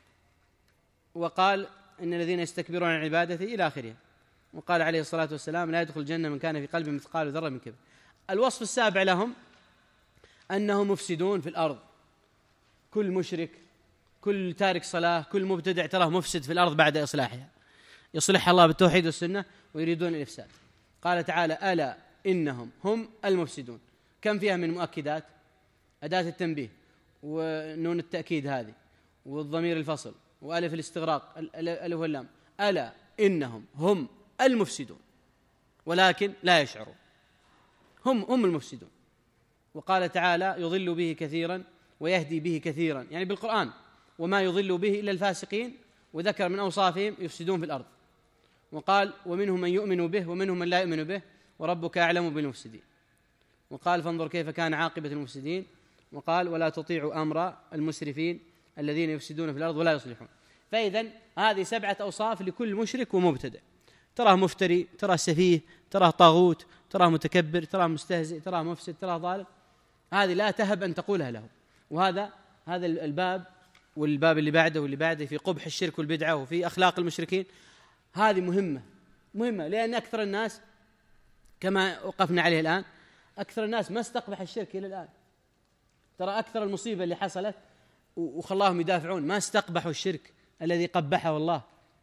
وقال إن الذين يستكبرون عن عبادته إلى آخره. وقال عليه الصلاة والسلام لا يدخل الجنة من كان في قلبه مثقال ذرة من كبر. الوصف السابع لهم أنهم مفسدون في الأرض. كل مشرك، كل تارك صلاة، كل مبتدع تراه مفسد في الأرض بعد إصلاحها، يصلحها الله بالتوحيد والسنة ويريدون الإفساد. قال تعالى ألا إنهم هم المفسدون. كم فيها من مؤكدات؟ أداة التنبيه ونون التأكيد هذه والضمير الفصل وألف الاستغراق الألف واللام. ألا إنهم هم المفسدون ولكن لا يشعرون. هم هم المفسدون. وقال تعالى يضل به كثيرا ويهدي به كثيرا، يعني بالقرآن، وما يضل به إلا الفاسقين، وذكر من أوصافهم يفسدون في الأرض. وقال ومنهم من يؤمن به ومنهم من لا يؤمن به وربك أعلم بالمفسدين. وقال فانظر كيف كان عاقبة المفسدين. وقال ولا تطيعوا أمر المسرفين الذين يفسدون في الأرض ولا يصلحون. فإذن هذه سبعة أوصاف لكل مشرك ومبتدع، تراه مفتري، تراه سفيه، تراه طاغوت، تراه متكبر، تراه مستهزئ، تراه مفسد، تراه ظالم. هذه لا تهب أن تقولها له. وهذا هذا الباب والباب اللي بعده واللي بعده في قبح الشرك والبدعة وفي أخلاق المشركين، هذه مهمة مهمة لأن أكثر الناس كما وقفنا عليه الآن، أكثر الناس ما استقبح الشرك إلى الآن. ترى أكثر المصيبة اللي حصلت وخلاهم يدافعون ما استقبحوا الشرك الذي قبحه الله.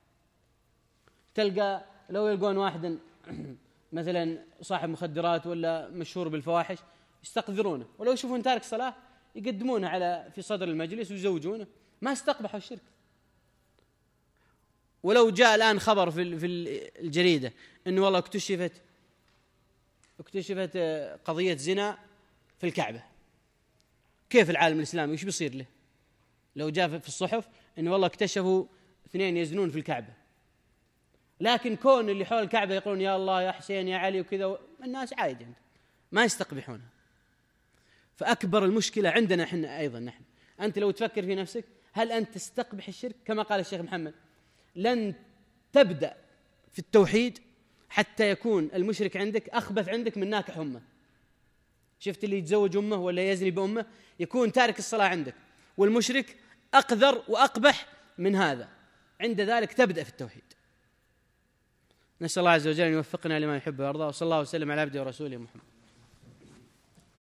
تلقى لو يلقون واحدا مثلا صاحب مخدرات ولا مشهور بالفواحش يستقذرونه، ولو يشوفون تارك صلاة يقدمونه على في صدر المجلس ويزوجونه، ما استقبحوا الشرك. ولو جاء الآن خبر في في الجريدة إنه والله اكتشفت اكتشفت قضية زنا في الكعبة، كيف العالم الإسلامي وش بيصير له؟ لو جاء في الصحف إنه والله اكتشفوا اثنين يزنون في الكعبة، لكن كون اللي حول الكعبة يقولون يا الله يا حسين يا علي وكذا، الناس عادي ما يستقبحونها. فأكبر المشكلة عندنا احنا أيضا نحن. أنت لو تفكر في نفسك، هل أنت تستقبح الشرك؟ كما قال الشيخ محمد لن تبدأ في التوحيد حتى يكون المشرك عندك أخبث عندك من ناكح أمه. شفت اللي يتزوج أمه ولا يزني بأمه يكون تارك الصلاة عندك، والمشرك أقذر وأقبح من هذا. عند ذلك تبدأ في التوحيد. نسأل الله عز وجل أن يوفقنا لما يحب ويرضى، وصلى الله وسلم على عبده ورسوله محمد.